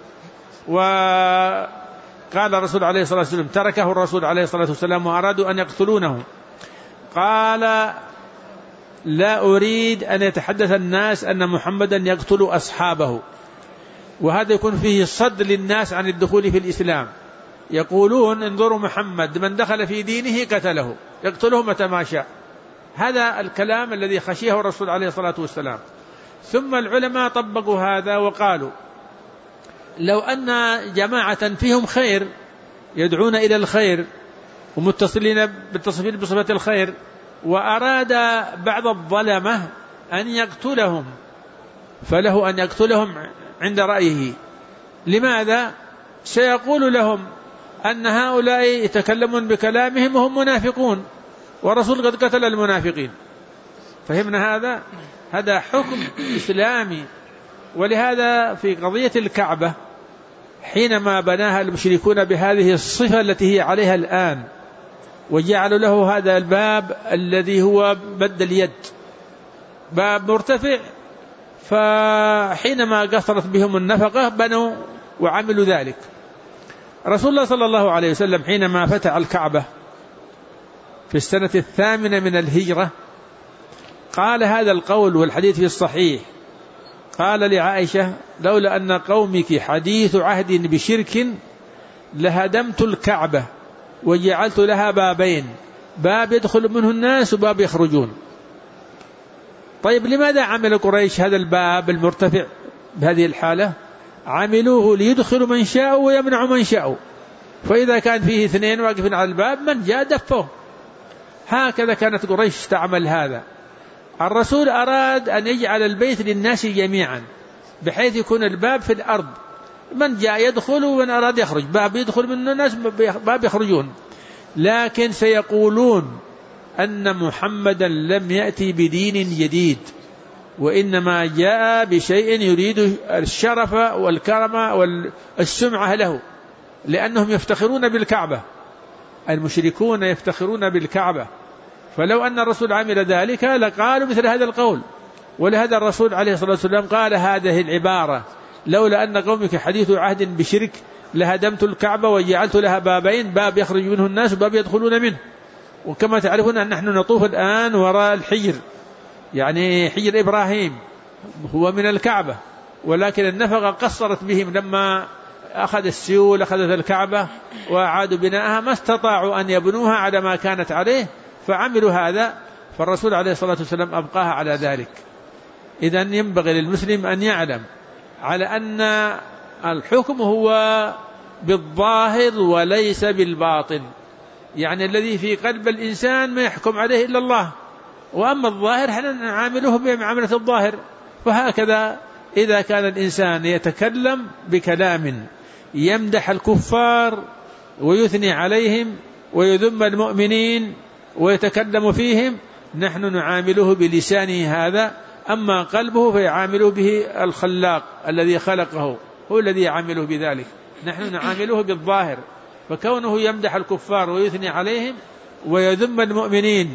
وقال الرسول عليه الصلاة والسلام تركه الرسول عليه الصلاة والسلام وأرادوا أن يقتلونه، قال لا أريد أن يتحدث الناس أن محمدا يقتل أصحابه، وهذا يكون فيه صد للناس عن الدخول في الإسلام. يقولون انظروا محمد من دخل في دينه قتله، يقتله متى ما شاء. هذا الكلام الذي خشيه الرسول عليه الصلاة والسلام. ثم العلماء طبقوا هذا وقالوا لو أن جماعة فيهم خير يدعون إلى الخير ومتصلين بالتصفير بصفة الخير، وأراد بعض الظلمة أن يقتلهم فله أن يقتلهم عند رأيه. لماذا؟ سيقول لهم أن هؤلاء يتكلمون بكلامهم وهم منافقون، والرسول قد قتل المنافقين. فهمنا هذا؟ هذا حكم إسلامي. ولهذا في قضية الكعبة حينما بناها المشركون بهذه الصفة التي هي عليها الآن، وجعلوا له هذا الباب الذي هو مد اليد، باب مرتفع، فحينما قصرت بهم النفقة بنوا وعملوا ذلك. رسول الله صلى الله عليه وسلم حينما فتح الكعبة في السنة 8 من الهجرة قال هذا القول، والحديث في الصحيح، قال لعائشة لولا أن قومك حديث عهد بشرك لهدمت الكعبة وجعلت لها بابين، باب يدخل منه الناس وباب يخرجون. طيب لماذا عمل قريش هذا الباب المرتفع بهذه الحالة؟ عملوه ليدخلوا من شاءوا ويمنعوا من شاءوا، فإذا كان فيه 2 واقفين على الباب من جاء دفوه. هكذا كانت قريش تعمل هذا. الرسول أراد أن يجعل البيت للناس جميعا بحيث يكون الباب في الأرض، من جاء يدخل ومن أراد يخرج، باب يدخل منه الناس باب يخرجون. لكن سيقولون أن محمدا لم يأتي بدين جديد، وإنما جاء بشيء يريد الشرف والكرم والسمعة له، لأنهم يفتخرون بالكعبة، المشركون يفتخرون بالكعبة. فلو أن الرسول عمل ذلك لقالوا مثل هذا القول. ولهذا الرسول عليه الصلاة والسلام قال هذه العبارة لولا أن قومك حديث عهد بشرك لهدمت الكعبة وجعلت لها بابين، باب يخرج منه الناس وباب يدخلون منه. وكما تعرفون أن نحن نطوف الآن وراء الحجر، يعني حجر إبراهيم هو من الكعبة، ولكن النفقة قصرت بهم لما أخذ السيول أخذت الكعبة وأعادوا بناءها، ما استطاعوا أن يبنوها على ما كانت عليه فعملوا هذا. فالرسول عليه الصلاة والسلام أبقاها على ذلك. إذن ينبغي للمسلم أن يعلم على أن الحكم هو بالظاهر وليس بالباطن، يعني الذي في قلب الإنسان ما يحكم عليه إلا الله، وأما الظاهر حنا نعامله بمعاملة الظاهر. فهكذا إذا كان الإنسان يتكلم بكلام يمدح الكفار ويثني عليهم ويذم المؤمنين ويتكلم فيهم، نحن نعامله بلسانه هذا، أما قلبه فيعامله به الخلاق الذي خلقه، هو الذي يعامله بذلك. نحن نعامله بالظاهر، فكونه يمدح الكفار ويثني عليهم ويذم المؤمنين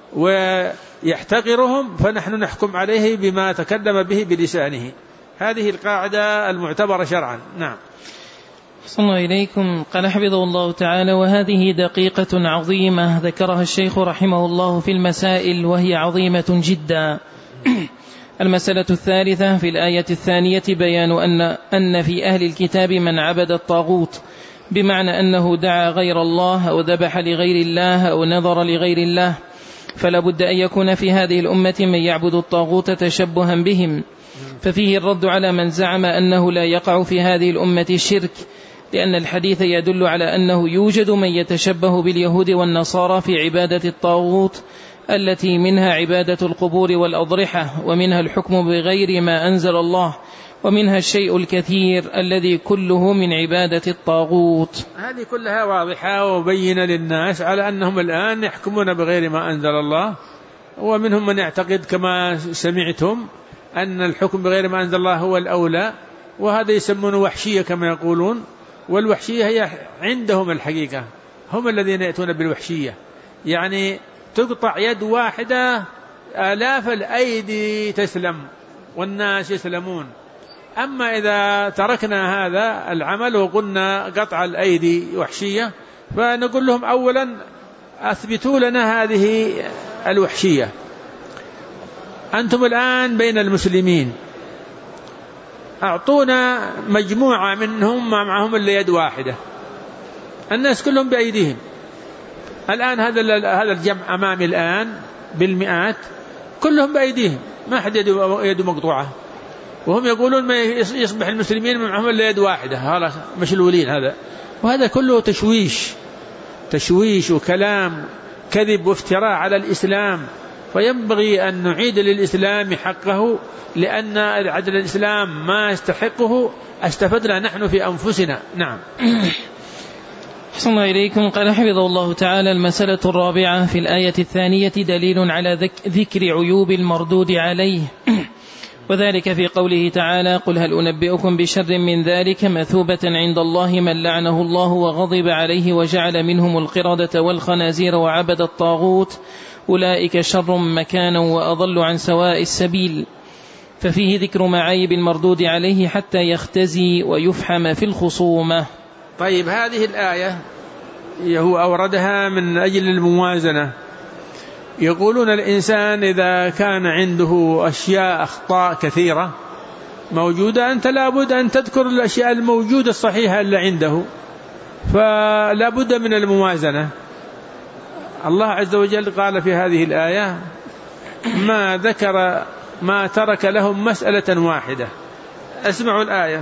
ويحتقرهم فنحن نحكم عليه بما تكلم به بلسانه. هذه القاعدة المعتبرة شرعا. نعم. صلى الله إليكم. قال حفظه الله تعالى: وهذه دقيقة عظيمة ذكرها الشيخ رحمه الله في المسائل، وهي عظيمة جدا. المسألة الثالثة في الآية 2 بيان أن في أهل الكتاب من عبد الطاغوت، بمعنى أنه دعا غير الله أو ذبح لغير الله أو نظر لغير الله، فلا بد أن يكون في هذه الأمة من يعبد الطاغوت تشبها بهم. ففيه الرد على من زعم أنه لا يقع في هذه الأمة الشرك، لأن الحديث يدل على أنه يوجد من يتشبه باليهود والنصارى في عبادة الطاغوت، التي منها عبادة القبور والأضرحة، ومنها الحكم بغير ما أنزل الله، ومنها الشيء الكثير الذي كله من عبادة الطاغوت. هذه كلها واضحة وبينة للناس على أنهم الآن يحكمون بغير ما أنزل الله، ومنهم من يعتقد كما سمعتم أن الحكم بغير ما أنزل الله هو الأولى، وهذا يسمونه وحشية كما يقولون. والوحشية هي عندهم الحقيقة، هم الذين يأتون بالوحشية، يعني تقطع يد واحدة آلاف الأيدي تسلم، والناس يسلمون. أما إذا تركنا هذا العمل وقلنا قطع الأيدي وحشية، فنقول لهم أولا أثبتوا لنا هذه الوحشية. أنتم الآن بين المسلمين، أعطونا مجموعة منهم معهم إلا يد واحدة، الناس كلهم بأيديهم. الآن هذا الجمع أمامي الآن بالمئات كلهم بأيديهم، ما حد يده مقطوعة، وهم يقولون ما يصبح المسلمين معهم إلا يد واحدة، خلاص مشلولين. هذا وهذا كله تشويش وكلام كذب وافتراء على الإسلام. فينبغي أن نعيد للإسلام حقه، لأن عدل الإسلام ما يستحقه استفدنا نحن في أنفسنا. نعم. أحسن الله إليكم. قال حفظه الله تعالى: المسألة الرابعة في الآية الثانية دليل على ذكر عيوب المردود عليه، وذلك في قوله تعالى: قل هل أنبئكم بشر من ذلك مثوبة عند الله من لعنه الله وغضب عليه وجعل منهم القردة والخنازير وعبد الطاغوت أولئك شر مكانا وأضل عن سواء السبيل. ففيه ذكر معايب المردود عليه حتى يختزي ويفحم في الخصومة. طيب، هذه الآية هو أوردها من أجل الموازنة. يقولون الإنسان إذا كان عنده أشياء أخطاء كثيرة موجودة، أنت لابد أن تذكر الأشياء الموجودة الصحيحة اللي عنده، فلا بد من الموازنة. الله عز وجل قال في هذه الآية: ما ترك لهم مسألة واحدة. اسمعوا الآية: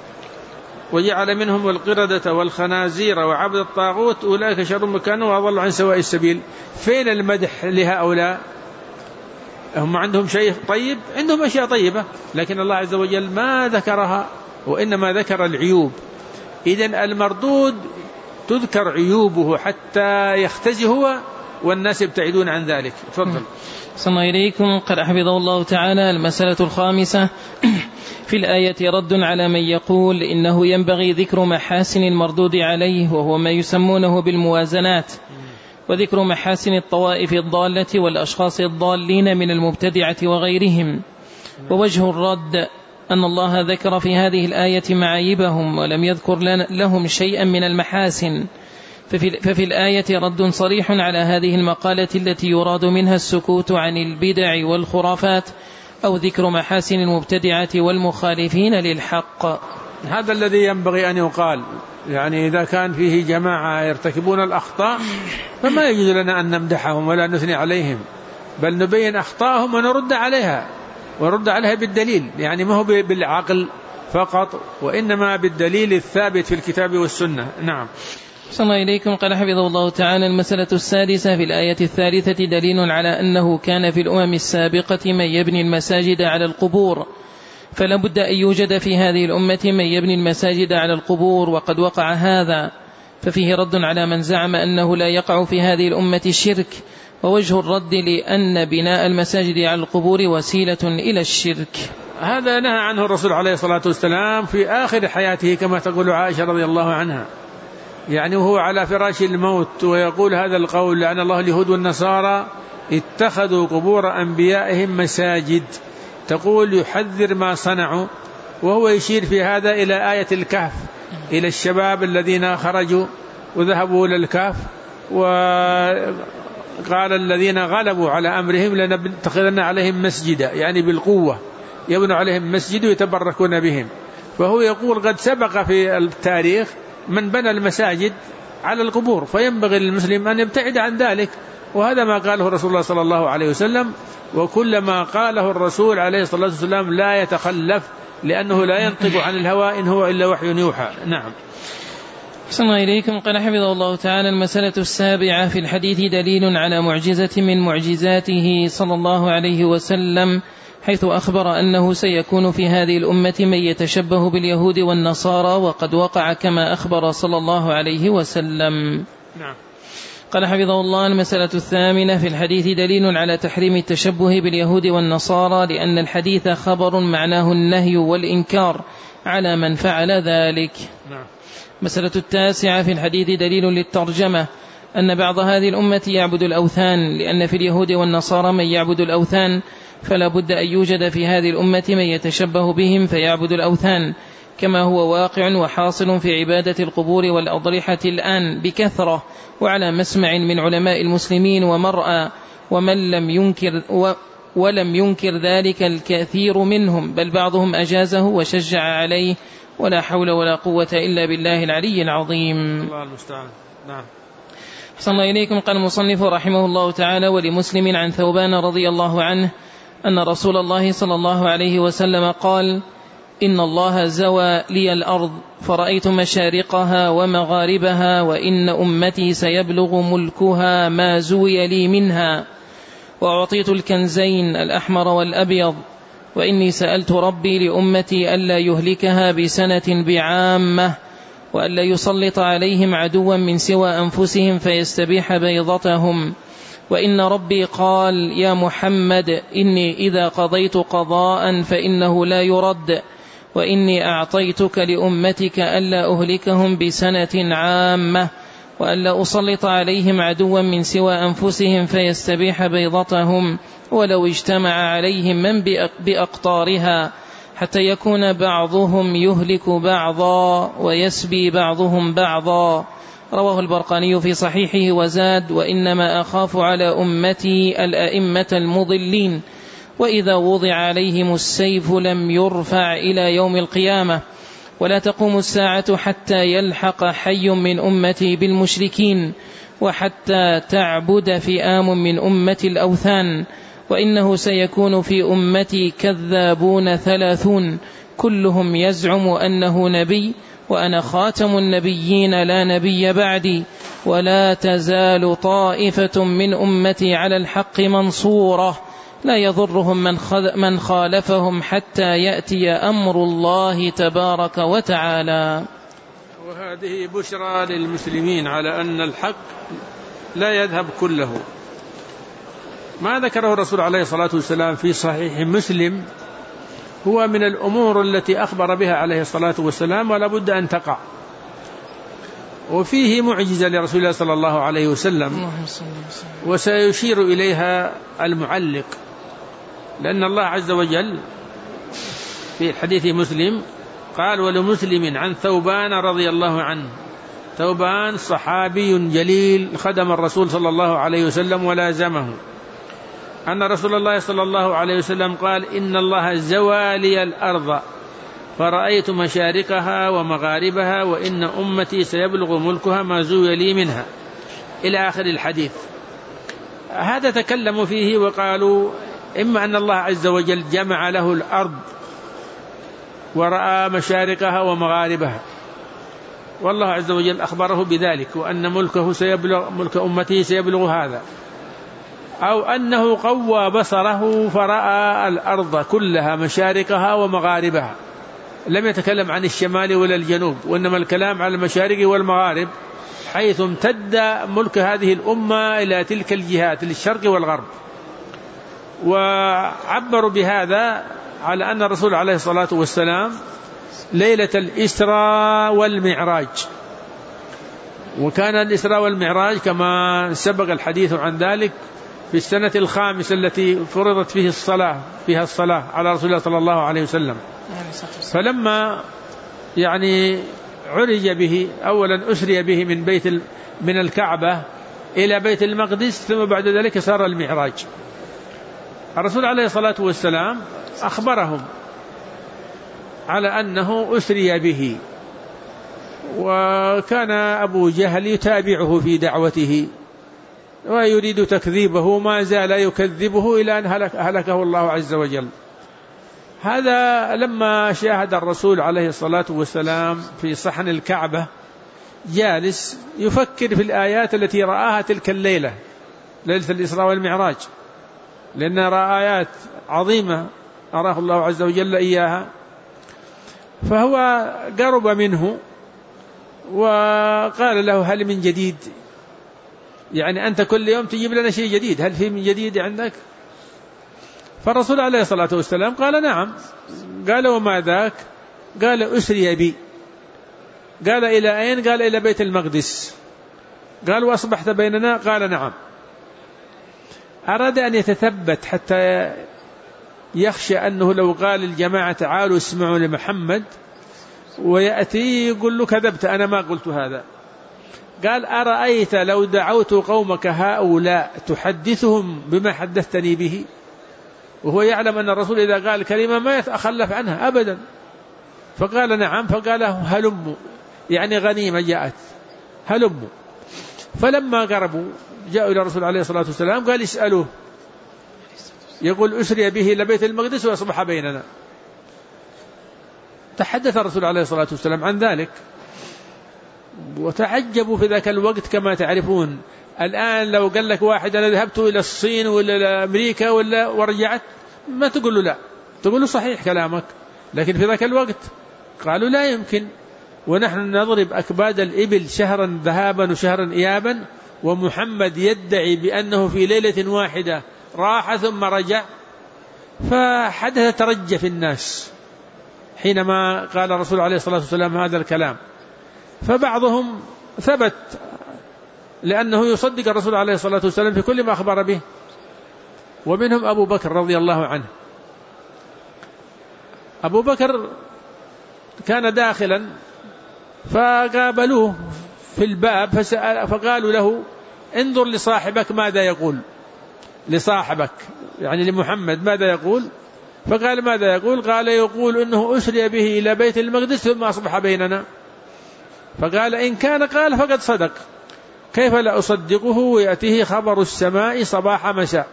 وجعل منهم القردة والخنازير وعبد الطاغوت أولئك شر مكانا وأضل عن سواء السبيل. فين المدح لهؤلاء؟ هم عندهم شيء طيب، عندهم أشياء طيبة، لكن الله عز وجل ما ذكرها، وإنما ذكر العيوب. إذن المردود تذكر عيوبه حتى يختزي هو والناس يبتعدون عن ذلك. تفضل. صلى إليكم. قد حفظه الله تعالى. المسألة الخامسة في الآية رد على من يقول إنه ينبغي ذكر محاسن المردود عليه، وهو ما يسمونه بالموازنات، وذكر محاسن الطوائف الضالة والأشخاص الضالين من المبتدعة وغيرهم. ووجه الرد أن الله ذكر في هذه الآية معايبهم ولم يذكر لهم شيئا من المحاسن، ففي الآية رد صريح على هذه المقالة التي يراد منها السكوت عن البدع والخرافات، أو ذكر محاسن المبتدعة والمخالفين للحق. هذا الذي ينبغي أن يقال. يعني إذا كان فيه جماعة يرتكبون الأخطاء فما يجوز لنا أن نمدحهم ولا نثني عليهم، بل نبين أخطاءهم ونرد عليها بالدليل. يعني ما هو بالعقل فقط، وإنما بالدليل الثابت في الكتاب والسنة. نعم. صلى الله إليكم. قال حفظه الله تعالى: المسألة السادسة في الآية الثالثة دليل على أنه كان في الأمم السابقة من يبني المساجد على القبور، فلا بد أن يوجد في هذه الأمة من يبني المساجد على القبور، وقد وقع هذا. ففيه رد على من زعم أنه لا يقع في هذه الأمة الشرك، ووجه الرد لأن بناء المساجد على القبور وسيلة إلى الشرك. هذا نهى عنه الرسول عليه الصلاة والسلام في آخر حياته، كما تقول عائشة رضي الله عنها، يعني وهو على فراش الموت ويقول هذا القول: لعن الله اليهود والنصارى اتخذوا قبور أنبيائهم مساجد. تقول يحذر ما صنعوا، وهو يشير في هذا إلى آية الكهف، إلى الشباب الذين خرجوا وذهبوا إلى الكهف، وقال الذين غلبوا على أمرهم لنتخذن عليهم مسجدا، يعني بالقوة يبنوا عليهم مسجد ويتبركون بهم. فهو يقول قد سبق في التاريخ من بنى المساجد على القبور، فينبغي للمسلم أن يبتعد عن ذلك. وهذا ما قاله رسول الله صلى الله عليه وسلم، وكل ما قاله الرسول عليه الصلاة والسلام لا يتخلف، لأنه لا ينطق عن الهوى إن هو إلا وحي يوحى. نعم. أحسن الله إليكم. قال حفظه الله تعالى: المسألة السابعة في الحديث دليل على معجزة من معجزاته صلى الله عليه وسلم، حيث أخبر أنه سيكون في هذه الأمة من يتشبه باليهود والنصارى، وقد وقع كما أخبر صلى الله عليه وسلم. نعم. قال حفظه الله: المسألة الثامنة في الحديث دليل على تحريم التشبه باليهود والنصارى، لأن الحديث خبر معناه النهي والإنكار على من فعل ذلك. نعم. مسألة التاسعة في الحديث دليل للترجمة، أن بعض هذه الأمة يعبد الأوثان، لأن في اليهود والنصارى من يعبد الأوثان، فلا بد أن يوجد في هذه الأمة من يتشبه بهم فيعبد الأوثان، كما هو واقع وحاصل في عبادة القبور والأضرحة الآن بكثرة وعلى مسمع من علماء المسلمين ومرأى، ولم ينكر ذلك الكثير منهم، بل بعضهم أجازه وشجع عليه، ولا حول ولا قوة إلا بالله العلي العظيم. الله المستعان. نعم. أحسن الله إليكم. قال المصنف رحمه الله تعالى: ولمسلم عن ثوبان رضي الله عنه أن رسول الله صلى الله عليه وسلم قال: إن الله زوى لي الأرض فرأيت مشارقها ومغاربها، وإن أمتي سيبلغ ملكها ما زوي لي منها، وأعطيت الكنزين الأحمر والأبيض، وإني سألت ربي لأمتي ألا يهلكها بسنة بعامة، وألا يسلط عليهم عدوا من سوى أنفسهم فيستبيح بيضتهم، وإن ربي قال: يا محمد إني إذا قضيت قضاء فإنه لا يرد، وإني أعطيتك لأمتك ألا أهلكهم بسنة عامة، وألا أسلط عليهم عدوا من سوى أنفسهم فيستبيح بيضتهم، ولو اجتمع عليهم من بأقطارها، حتى يكون بعضهم يهلك بعضا ويسبي بعضهم بعضا. رواه البرقاني في صحيحه وزاد: وإنما أخاف على أمتي الأئمة المضلين، وإذا وضع عليهم السيف لم يرفع إلى يوم القيامة، ولا تقوم الساعة حتى يلحق حي من أمتي بالمشركين، وحتى تعبد فئام من أمة الأوثان، وإنه سيكون في أمتي كذابون 30 كلهم يزعم أنه نبي، وأنا خاتم النبيين لا نبي بعدي، ولا تزال طائفة من أمتي على الحق منصورة، لا يضرهم من خالفهم حتى يأتي أمر الله تبارك وتعالى. وهذه بشرى للمسلمين على أن الحق لا يذهب كله. ما ذكره الرسول عليه الصلاة والسلام في صحيح مسلم هو من الأمور التي أخبر بها عليه الصلاة والسلام ولا بد أن تقع، وفيه معجزة لرسول الله صلى الله عليه وسلم، وسيشير إليها المعلق، لأن الله عز وجل في حديث مسلم قال: ولمسلم عن ثوبان رضي الله عنه. ثوبان صحابي جليل خدم الرسول صلى الله عليه وسلم ولازمه، أن رسول الله صلى الله عليه وسلم قال: إن الله زوى لي الأرض فرأيت مشارقها ومغاربها، وإن أمتي سيبلغ ملكها ما زوي لي منها، إلى آخر الحديث. هذا تكلموا فيه وقالوا: إما أن الله عز وجل جمع له الأرض ورأى مشارقها ومغاربها، والله عز وجل أخبره بذلك، وأن ملك أمته سيبلغ هذا، أو أنه قوى بصره فرأى الأرض كلها مشارقها ومغاربها، لم يتكلم عن الشمال ولا الجنوب، وإنما الكلام على المشارق والمغارب، حيث امتد ملك هذه الأمة إلى تلك الجهات للشرق والغرب. وعبروا بهذا على أن الرسول عليه الصلاة والسلام ليلة الإسراء والمعراج، وكان الإسراء والمعراج كما سبق الحديث عن ذلك في السنة الخامسة التي فرضت فيها الصلاة على رسول الله صلى الله عليه وسلم. فلما عرج به أولا أسري به من الكعبة إلى بيت المقدس، ثم بعد ذلك صار المعراج. الرسول عليه الصلاة والسلام أخبرهم على أنه أسري به، وكان أبو جهل يتابعه في دعوته ويريد تكذيبه، ما زال يكذبه إلى أن هلكه الله عز وجل. هذا لما شاهد الرسول عليه الصلاة والسلام في صحن الكعبة جالس يفكر في الآيات التي رآها تلك الليلة، ليلة الإسراء والمعراج، لأن رأى آيات عظيمة أراه الله عز وجل إياها، فهو قرب منه وقال له: هل من جديد؟ أنت كل يوم تجيب لنا شيء جديد، هل في من جديد عندك؟ فالرسول عليه الصلاة والسلام قال: نعم. قال: وما ذاك؟ قال: أسري بي. قال: إلى أين؟ قال: إلى بيت المقدس. قال: وأصبحت بيننا؟ قال: نعم. أراد أن يتثبت حتى يخشى أنه لو قال الجماعة تعالوا اسمعوا لمحمد ويأتي يقول له كذبت أنا ما قلت هذا. قال أرأيت لو دعوت قومك هؤلاء تحدثهم بما حدثتني به، وهو يعلم أن الرسول إذا قال كلمة ما يتخلف عنها أبدا. فقال نعم. فقال هلموا، يعني غنيمة جاءت، هلموا. فلما قربوا جاءوا إلى الرسول عليه الصلاة والسلام قال اسألوه، يقول أسري به إلى بيت المقدس وأصبح بيننا. تحدث الرسول عليه الصلاة والسلام عن ذلك وتعجبوا في ذاك الوقت كما تعرفون. الآن لو قال لك واحد أنا ذهبت إلى الصين ولا أمريكا ولا ورجعت، ما تقول له لا، تقول له صحيح كلامك. لكن في ذاك الوقت قالوا لا يمكن، ونحن نضرب أكباد الإبل شهرا ذهابا وشهرا إيابا، ومحمد يدعي بأنه في ليلة واحدة راح ثم رجع. فحدث ترجى في الناس حينما قال الرسول عليه الصلاة والسلام هذا الكلام. فبعضهم ثبت لأنه يصدق الرسول عليه الصلاة والسلام في كل ما أخبر به، ومنهم أبو بكر رضي الله عنه. أبو بكر كان داخلا فقابلوه في الباب فقالوا له انظر لصاحبك ماذا يقول، لصاحبك يعني لمحمد ماذا يقول. فقال ماذا يقول؟ قال يقول إنه أسري به إلى بيت المقدس ثم أصبح بيننا. فقال إن كان قال فقد صدق، كيف لا أصدقه ويأتيه خبر السماء صباح مساء.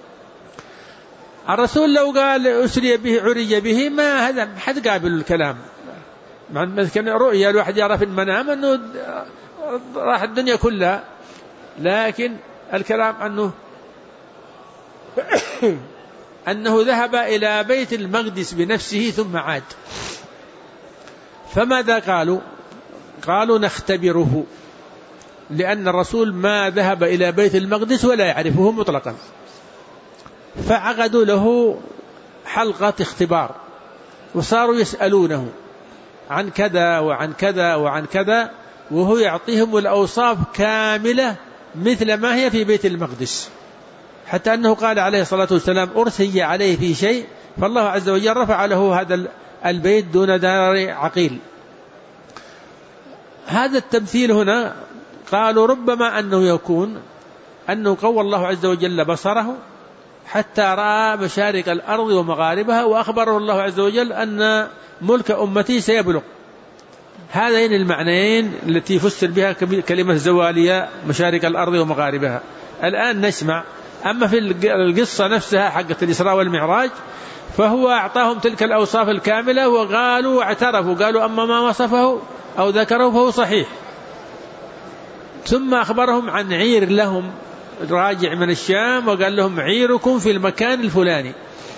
الرسول لو قال أسري به عرج به ما هذا حد قابل الكلام، كان رؤيا الواحد يرى في المنام أنه راح الدنيا كلها، لكن الكلام أنه ذهب إلى بيت المقدس بنفسه ثم عاد. فماذا قالوا؟ قالوا نختبره، لأن الرسول ما ذهب إلى بيت المقدس ولا يعرفه مطلقا. فعقدوا له حلقة اختبار وصاروا يسألونه عن كذا وعن كذا وعن كذا، وهو يعطيهم الأوصاف كاملة مثل ما هي في بيت المقدس، حتى أنه قال عليه الصلاة والسلام أرسي عليه في شيء فالله عز وجل رفع له هذا البيت دون دار عقيل. هذا التمثيل هنا قالوا ربما أنه يكون أنه قوى الله عز وجل بصره حتى رأى مشارق الأرض ومغاربها، وأخبره الله عز وجل أن ملك أمتي سيبلغ. هذين المعنيين التي فسر بها كلمة زوالية مشارق الأرض ومغاربها. الآن نسمع. أما في القصة نفسها حقة الإسراء والمعراج فهو أعطاهم تلك الأوصاف الكاملة، وقالوا واعترفوا قالوا أما ما وصفه أو ذكره فهو صحيح. ثم أخبرهم عن عير لهم راجع من الشام، وقال لهم عيركم في المكان الفلاني.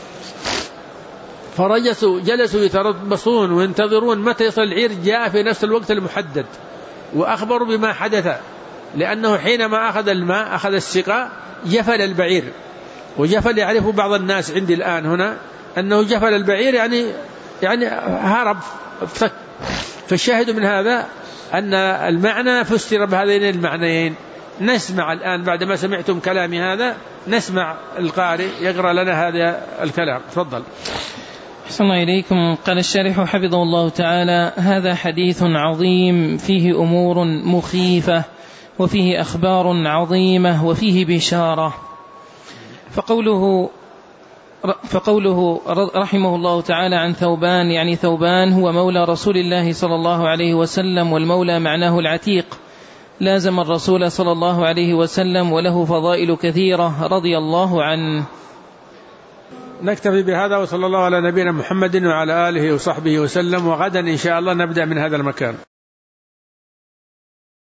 جلسوا يتربصون وينتظرون متى يصل العير. جاء في نفس الوقت المحدد، وأخبروا بما حدث، لأنه حينما أخذ الماء أخذ السقاء جفل البعير. وجفل يعرف بعض الناس عندي الآن هنا أنه جفل البعير يعني هرب فك. فالشاهد من هذا أن المعنى فسر بهذين المعنيين. نسمع الآن بعد ما سمعتم كلامي هذا نسمع القارئ يقرأ لنا هذا الكلام. تفضل. أحسن الله إليكم. قال الشارح حفظه الله تعالى: هذا حديث عظيم فيه أمور مخيفة وفيه أخبار عظيمة وفيه بشارة. فقوله رحمه الله تعالى عن ثوبان، يعني ثوبان هو مولى رسول الله صلى الله عليه وسلم، والمولى معناه العتيق، لازم الرسول صلى الله عليه وسلم وله فضائل كثيرة رضي الله عنه. نكتفي بهذا، وصلى الله على نبينا محمد وعلى آله وصحبه وسلم، وغدا إن شاء الله نبدأ من هذا المكان.